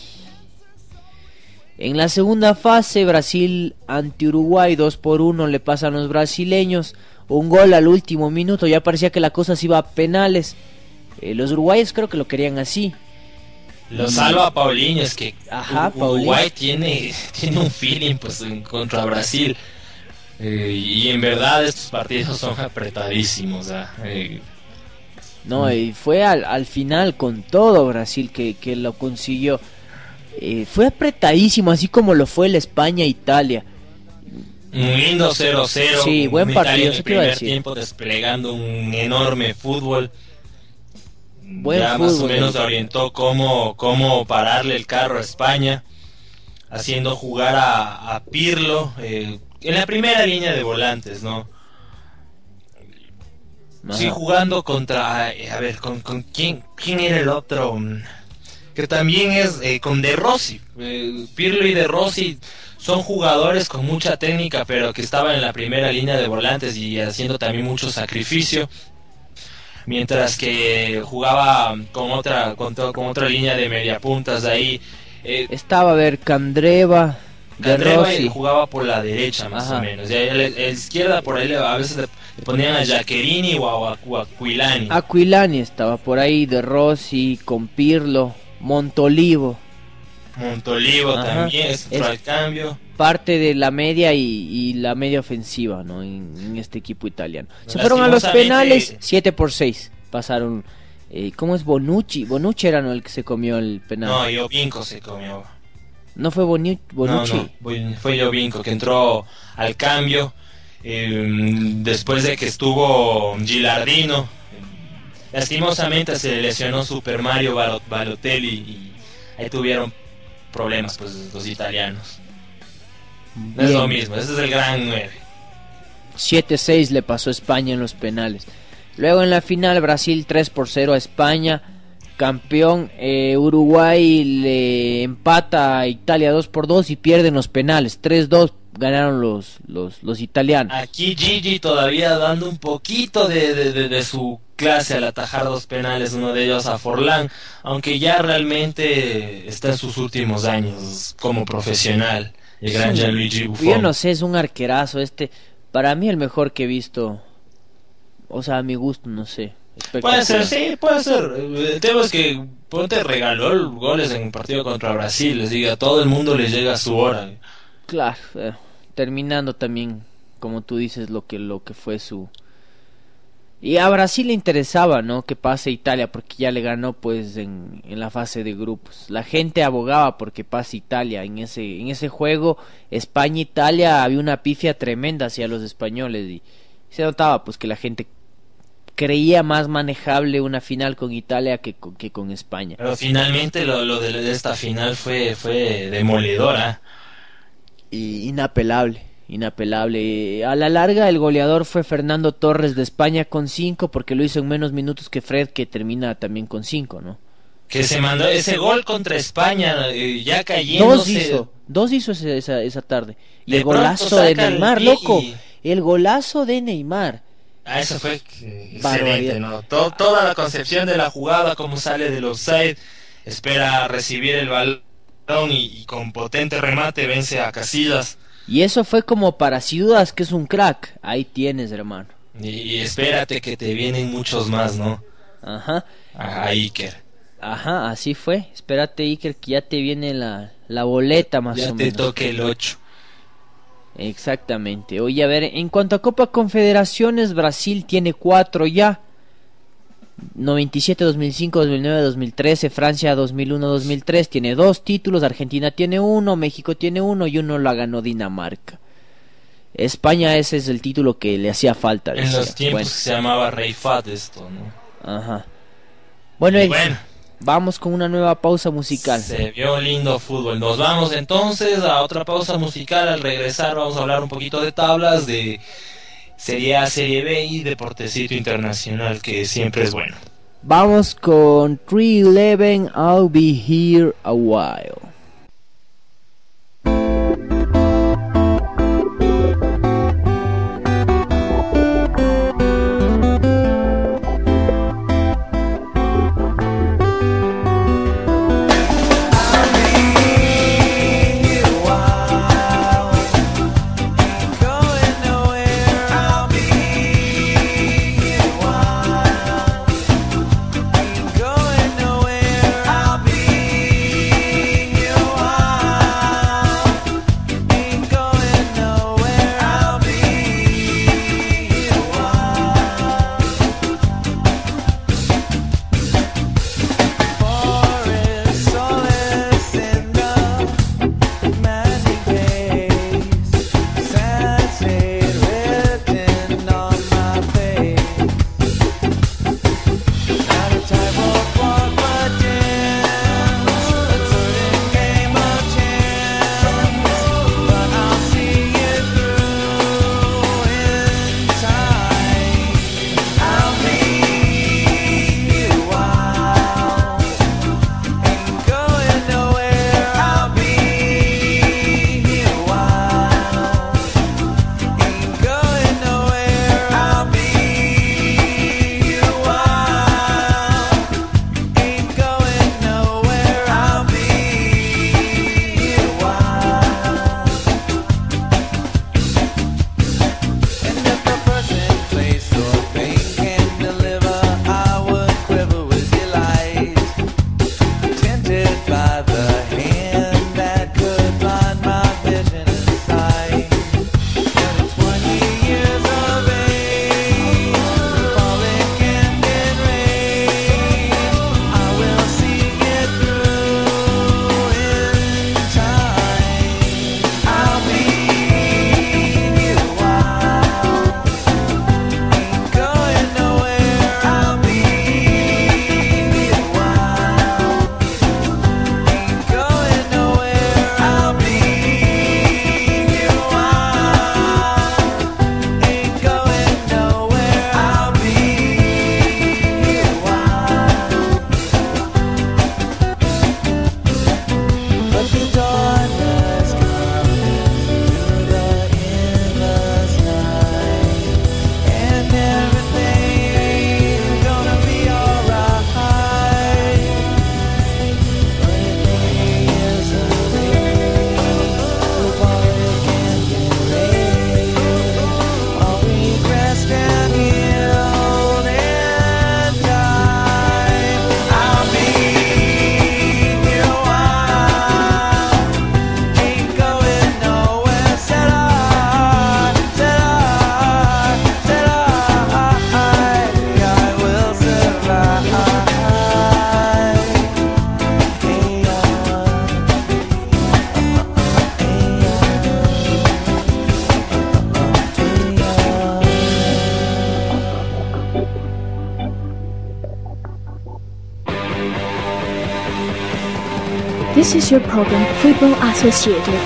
En la segunda fase, Brasil ante Uruguay dos por uno le pasan los brasileños. Un gol al último minuto, ya parecía que la cosa se iba a penales. Eh, los uruguayos creo que lo querían así. Lo salva Paulinho, es que Ajá, Uruguay tiene, tiene un feeling pues en contra Brasil. Eh, y en verdad estos partidos son apretadísimos. ¿eh? Eh, No, y fue al, al final con todo Brasil que, que lo consiguió. Eh, fue apretadísimo, así como lo fue el España-Italia. Un lindo cero cero. Sí, buen partido. En el primer tiempo desplegando un enorme fútbol. Buen ya fútbol, más o menos eh. orientó cómo, cómo pararle el carro a España, haciendo jugar a, a Pirlo eh, en la primera línea de volantes, ¿no? Ajá. Sí, jugando contra, eh, a ver, con, con quién, quién era el otro, que también es eh, con De Rossi. Eh, Pirlo y De Rossi son jugadores con mucha técnica, pero que estaban en la primera línea de volantes y haciendo también mucho sacrificio, mientras que jugaba con otra, con, to, con otra línea de mediapuntas de ahí. Eh, Estaba a ver Candreva. Candreva y jugaba por la derecha más Ajá. o menos. Y a la izquierda por ahí a veces le ponían a Giaccherini o a, a Aquilani. Aquilani estaba por ahí, De Rossi, con Pirlo, Montolivo. Montolivo Ajá. también, es otro al cambio. Parte de la media y, y la media ofensiva, ¿no? En, en este equipo italiano. Se fueron a los penales, siete por seis. Pasaron, eh, ¿cómo es Bonucci? Bonucci era, ¿no?, el que se comió el penal. No, Jovinko se comió. ¿No fue Bonu Bonucci? No, no, fue Jovinko que entró al cambio eh, después de que estuvo Gilardino. Lastimosamente se le lesionó Super Mario Balotelli y ahí tuvieron problemas pues los italianos. No es lo mismo, ese es el gran nueve. siete seis le pasó a España en los penales. Luego en la final Brasil tres por cero a España, campeón. eh, Uruguay le empata a Italia dos por dos y pierden los penales, tres dos ganaron los, los, los italianos. Aquí Gigi todavía dando un poquito de, de, de, de su clase al atajar dos penales, uno de ellos a Forlán, aunque ya realmente está en sus últimos años como profesional, el gran Sí, Gianluigi Buffon. yo no sé, es un arquerazo este, para mí el mejor que he visto, o sea, a mi gusto, no sé. Puede ser, sí, puede ser. El tema es que Ponte regaló goles en un partido contra Brasil, les digo, a todo el mundo le llega a su hora. Claro, eh, terminando también, como tú dices, lo que lo que fue su... Y a Brasil le interesaba, ¿no?, que pase Italia, porque ya le ganó pues en, en la fase de grupos. La gente abogaba porque pase Italia en ese en ese juego. España-Italia había una pifia tremenda hacia los españoles y se notaba pues que la gente creía más manejable una final con Italia que con, que con España. Pero finalmente lo, lo de, de esta final fue fue demoledora. Y inapelable, inapelable. A la larga el goleador fue Fernando Torres de España con cinco, porque lo hizo en menos minutos que Fred, que termina también con cinco, ¿no? Que se mandó ese gol contra España, eh, ya cayendo. Dos hizo, dos hizo ese, esa, esa tarde. Y De el golazo pronto de saca el Neymar, pie loco. y- El golazo de Neymar. Ah, eso fue eh, Barbaridad. excelente, ¿no? To- toda la concepción de la jugada, cómo sale del offside, espera recibir el balón y, y con potente remate vence a Casillas. Y eso fue como para si dudas que es un crack. Ahí tienes, hermano. Y, y espérate que te vienen muchos más, ¿no? Ajá. A Iker. Ajá, así fue. Espérate, Iker, que ya te viene la, la boleta más Ya o te menos. toque el ocho. Exactamente. Oye, a ver, en cuanto a Copa Confederaciones, Brasil tiene cuatro ya. noventa y siete, dos mil cinco, dos mil nueve, dos mil trece. Francia dos mil uno, dos mil tres tiene dos títulos. Argentina tiene uno, México tiene uno y uno lo ganó Dinamarca. España, ese es el título que le hacía falta. En decía. los tiempos Bueno, se llamaba Rey Fat esto, ¿no? ajá. Bueno, Y Eric, bueno, vamos con una nueva pausa musical. se vio lindo fútbol. Nos vamos entonces a otra pausa musical. Al regresar vamos a hablar un poquito de tablas, de Serie A, Serie B y Deportecito Internacional, que siempre es bueno. Vamos con three eleven, I'll be here a while. Going nowhere, I'll be This is your program, Football Associated.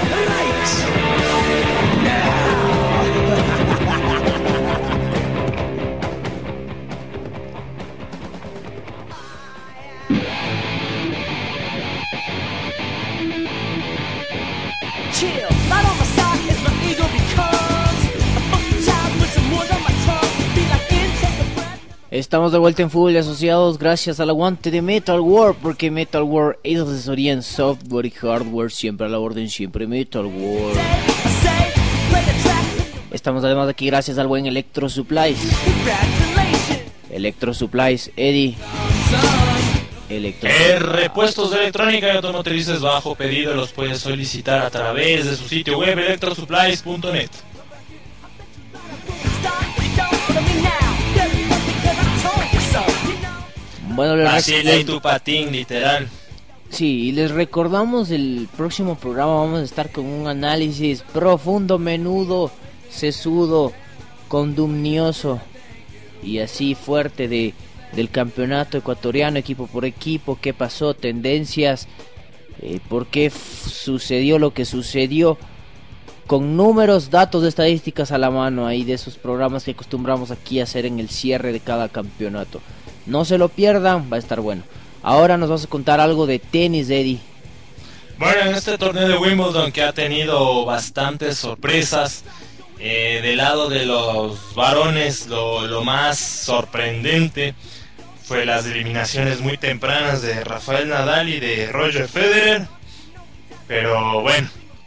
Estamos de vuelta en Fútbol y Asociados gracias al aguante de Metal War, porque Metal War es asesoría en software y hardware, siempre a la orden, siempre Metal War. Estamos además aquí gracias al buen Electro Supplies. Electro Supplies, Eddie. Electro. Eh, repuestos de electrónica y automotrices bajo pedido los puedes solicitar a través de su sitio web electrosupplies punto net. Bueno, les Así leí tu patín, literal. Sí, y les recordamos el próximo programa vamos a estar con un análisis profundo, menudo, sesudo, condumnioso y así fuerte de del campeonato ecuatoriano, equipo por equipo, qué pasó, tendencias, eh, por qué f- sucedió lo que sucedió, con números, datos, estadísticas a la mano ahí de esos programas que acostumbramos aquí a hacer en el cierre de cada campeonato. No se lo pierdan, va a estar bueno. Ahora nos vas a contar algo de tenis, Eddie. Bueno, en este torneo de Wimbledon que ha tenido bastantes sorpresas, eh, del lado de los varones lo, lo más sorprendente fue las eliminaciones muy tempranas de Rafael Nadal y de Roger Federer. Pero bueno,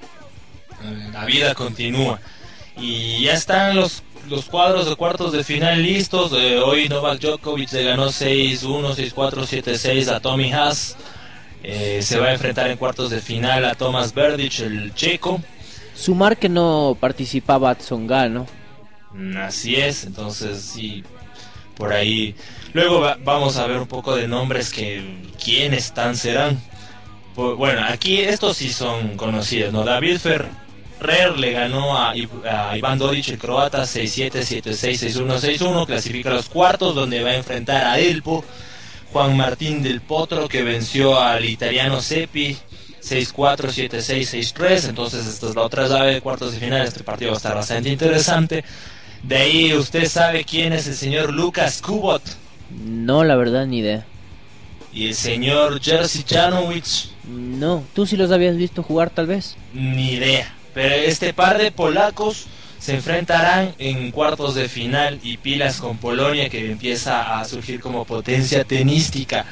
la vida continúa y ya están los los cuadros de cuartos de final listos. Eh, hoy Novak Djokovic le ganó seis uno, seis cuatro, siete seis a Tommy Haas. Eh, se va a enfrentar en cuartos de final a Tomas Berdych, el checo. Sumar que no participaba Tsonga, ¿no? Así es, entonces sí, por ahí. Luego va, vamos a ver un poco de nombres que quiénes tan serán. Pues, bueno, aquí estos sí son conocidos, ¿no? David Ferrer le ganó a, a Iván Dodic, el croata, seis siete, siete seis, seis uno, seis uno. Clasifica a los cuartos, donde va a enfrentar a Delpo. Juan Martín del Potro, que venció al italiano Seppi, seis cuatro, siete seis, seis tres. Entonces esta es la otra llave de cuartos de final. Este partido va a estar bastante interesante. De ahí, ¿usted sabe quién es el señor Lucas Kubot? No, la verdad, ni idea. ¿Y el señor Jerzy Janowicz? No, ¿tú sí los habías visto jugar tal vez? Ni idea. Pero este par de polacos se enfrentarán en cuartos de final y pilas con Polonia, que empieza a surgir como potencia tenística.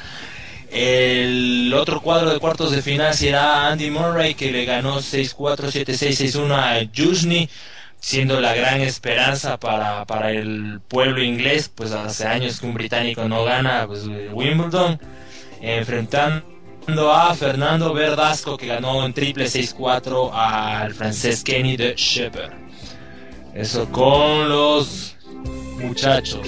El otro cuadro de cuartos de final será Andy Murray, que le ganó seis cuatro, siete seis, seis uno a Jusny, siendo la gran esperanza para, para el pueblo inglés, pues hace años que un británico no gana pues, Wimbledon, enfrentando a Fernando Verdasco, que ganó en triple seis cuatro al francés Kenny de Shepherd. Eso con los muchachos.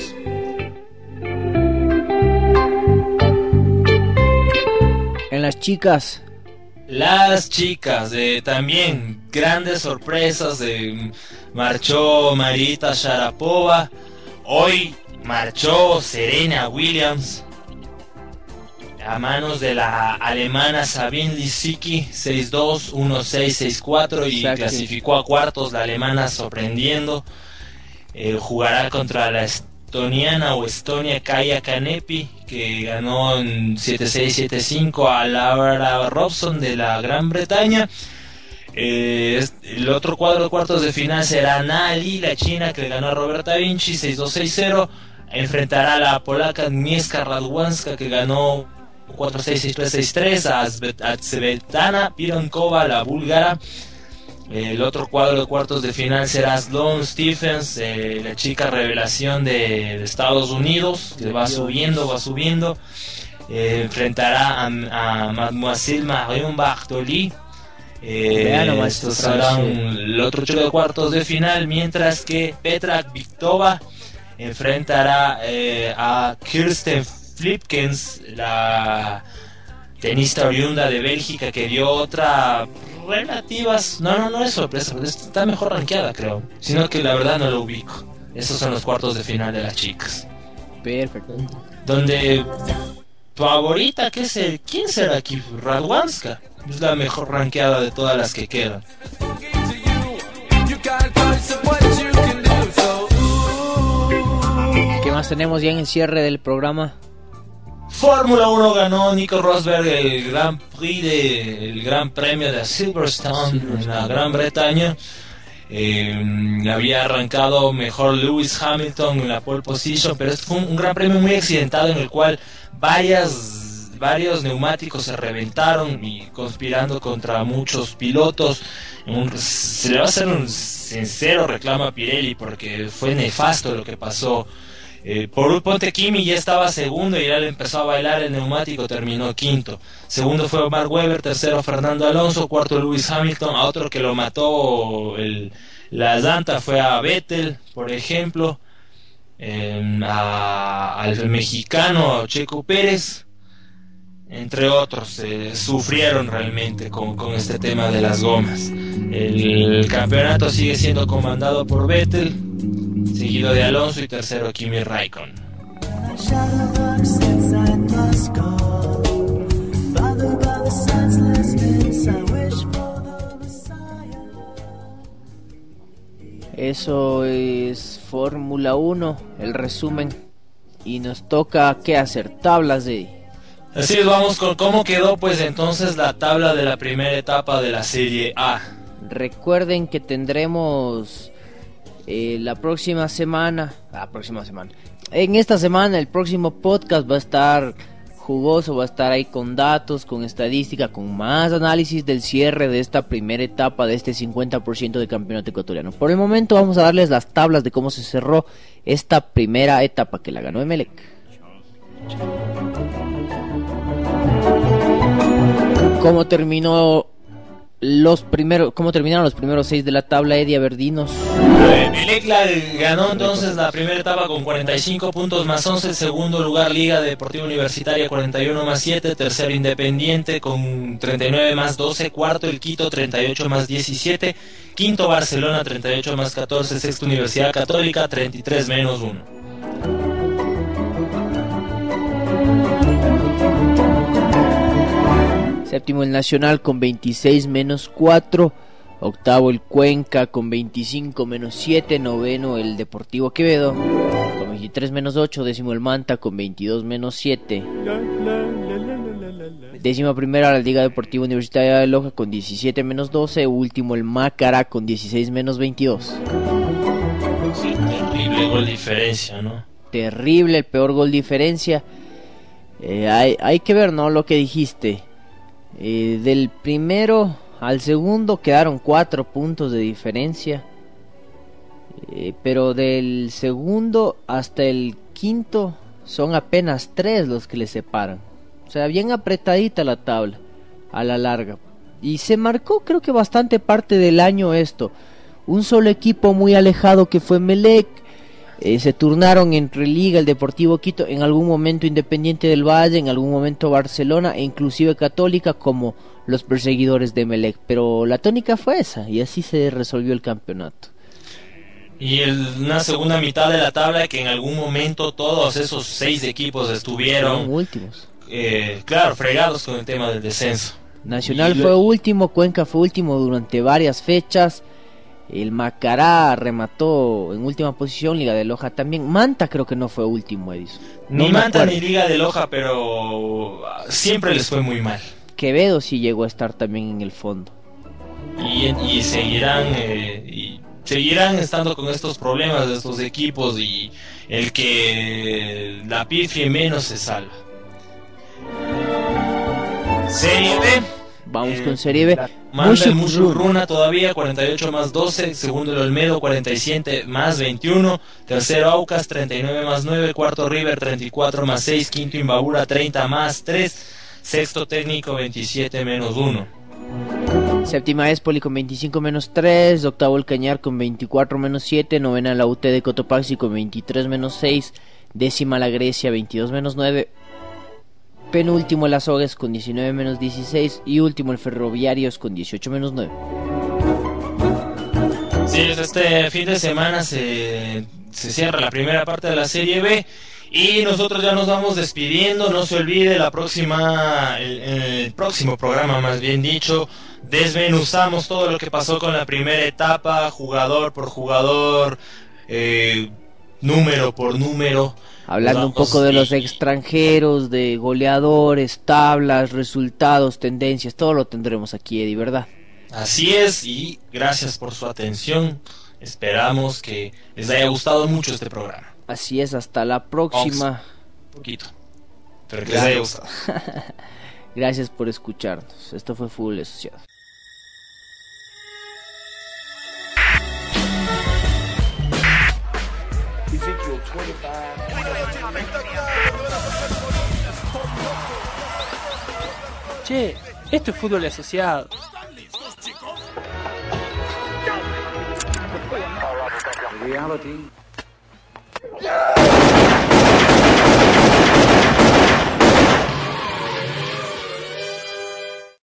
En las chicas. Las chicas, eh, también grandes sorpresas. Eh, marchó Marita Sharapova. Hoy marchó Serena Williams a manos de la alemana Sabine Lisicki, seis dos, uno seis, seis cuatro, y Exacto. Clasificó a cuartos la alemana sorprendiendo. Eh, jugará contra la estoniana o Estonia Kaia Kanepi, que ganó en siete seis, siete cinco a Laura Robson de la Gran Bretaña. Eh, el otro cuadro de cuartos de final será Nali, la china, que le ganó a Roberta Vinci, seis dos, seis cero. Enfrentará a la polaca Agnieszka Radwanska, que ganó cuatro seis, seis tres, seis tres a Svetlana Pironkova, la búlgara. El otro cuadro de cuartos de final será Sloane Stephens, eh, la chica revelación de, de Estados Unidos, que va subiendo, va subiendo. Eh, enfrentará a, a Mademoiselle Marion Bartoli. Eh, estos serán el otro choque de cuartos de final, mientras que Petra Kvitova enfrentará eh, a Kirsten Flipkens, la tenista oriunda de Bélgica, que dio otra relativas, no, no, no es sorpresa, está mejor rankeada creo, sino que la verdad no lo ubico. Esos son los cuartos de final de las chicas. Perfecto. Donde favorita, ¿qué es el, quién será aquí? Radwanska. es la mejor rankeada de todas las que quedan. ¿Qué más tenemos ya en el cierre del programa? Fórmula uno ganó Nico Rosberg el Grand Prix de, el Gran Premio de Silverstone, Silverstone. en la Gran Bretaña. Eh, había arrancado mejor Lewis Hamilton en la pole position, pero este fue un, un gran premio muy accidentado en el cual varias, varios neumáticos se reventaron y conspirando contra muchos pilotos. Un, se le va a hacer un sincero reclamo a Pirelli porque fue nefasto lo que pasó. Eh, por Ponte Kimi ya estaba segundo y ya le empezó a bailar el neumático, terminó quinto. Segundo fue Mark Webber, tercero Fernando Alonso, cuarto Lewis Hamilton. A otro que lo mató el, la llanta fue a Vettel, por ejemplo, eh, a, al mexicano Checo Pérez, entre otros. Eh, sufrieron realmente con, con este tema de las gomas. El, el campeonato sigue siendo comandado por Vettel, seguido de Alonso y tercero Kimi Raikkonen. Eso es Fórmula uno, el resumen. Y nos toca, ¿qué hacer? Tablas de... Así es, vamos con cómo quedó pues entonces la tabla de la primera etapa de la Serie A. Recuerden que tendremos... Eh, la próxima semana, la próxima semana, en esta semana el próximo podcast va a estar jugoso, va a estar ahí con datos, con estadística, con más análisis del cierre de esta primera etapa de este cincuenta por ciento de campeonato ecuatoriano. Por el momento vamos a darles las tablas de cómo se cerró esta primera etapa que la ganó Emelec. ¿Cómo terminó los primeros, cómo terminaron los primeros seis de la tabla, Eddie Averdinos? Emelec ganó entonces la primera etapa con cuarenta y cinco puntos más once, segundo lugar Liga Deportiva Universitaria cuarenta y uno más siete, tercero Independiente con treinta y nueve más doce, cuarto el Quito treinta y ocho más diecisiete, quinto Barcelona treinta y ocho más catorce, sexto Universidad Católica treinta y tres menos uno. Séptimo el Nacional con veintiséis menos cuatro, octavo el Cuenca con veinticinco menos siete, noveno el Deportivo Quevedo con veintitrés menos ocho, décimo el Manta con veintidós menos siete, décima primera la Liga Deportiva Universitaria de Loja con diecisiete menos doce, último el Macará con dieciséis menos veintidós. Sí, terrible gol diferencia, ¿no? Terrible, el peor gol diferencia. Eh, hay, hay que ver, ¿no? Lo que dijiste. Eh, del primero al segundo quedaron cuatro puntos de diferencia, eh, pero del segundo hasta el quinto son apenas tres los que le separan. O sea, bien apretadita la tabla a la larga. Y se marcó, creo que bastante parte del año esto. Un solo equipo muy alejado que fue Emelec. Eh, se turnaron entre Liga, el Deportivo Quito, en algún momento Independiente del Valle, en algún momento Barcelona e inclusive Católica como los perseguidores de Emelec, pero la tónica fue esa y así se resolvió el campeonato. Y el, una segunda mitad de la tabla que en algún momento todos esos seis equipos estuvieron Son últimos. Eh, claro, fregados con el tema del descenso. Nacional y fue lo... último, Cuenca fue último durante varias fechas. El Macará remató en última posición, Liga de Loja también. Manta creo que no fue último, Edison. No ni Manta ni Liga de Loja, pero siempre les fue muy mal. Quevedo sí llegó a estar también en el fondo. Y, y seguirán eh, y seguirán estando con estos problemas de estos equipos y el que la pifie menos se salva. Serie B. Vamos eh, con Serie B. Manda el Musurruna todavía, cuarenta y ocho más doce. Segundo el Olmedo, cuarenta y siete más veintiuno. Tercero Aucas, treinta y nueve más nueve. Cuarto River, treinta y cuatro más seis. Quinto Imbabura, treinta más tres. Sexto Técnico, veintisiete menos uno. Séptima Espoli con veinticinco menos tres. Octavo El Cañar con veinticuatro menos siete. Novena la U T de Cotopaxi con veintitrés menos seis. Décima la Grecia, veintidós menos nueve. Penúltimo el Azogues con diecinueve menos dieciséis. Y último el Ferroviarios con dieciocho menos nueve. Sí, este fin de semana se, se cierra la primera parte de la Serie B. Y nosotros ya nos vamos despidiendo. No se olvide, la próxima, el, el próximo programa, más bien dicho, desmenuzamos todo lo que pasó con la primera etapa, jugador por jugador, eh, número por número. Hablando un poco de los extranjeros, de goleadores, tablas, resultados, tendencias, todo lo tendremos aquí, Eddie, ¿verdad? Así es, y gracias por su atención. Esperamos que les haya gustado mucho este programa. Así es, hasta la próxima. Un poquito, pero que les haya gustado. Gracias por escucharnos. Esto fue Fútbol Asociado. Che, esto es Fútbol Asociado. Reality.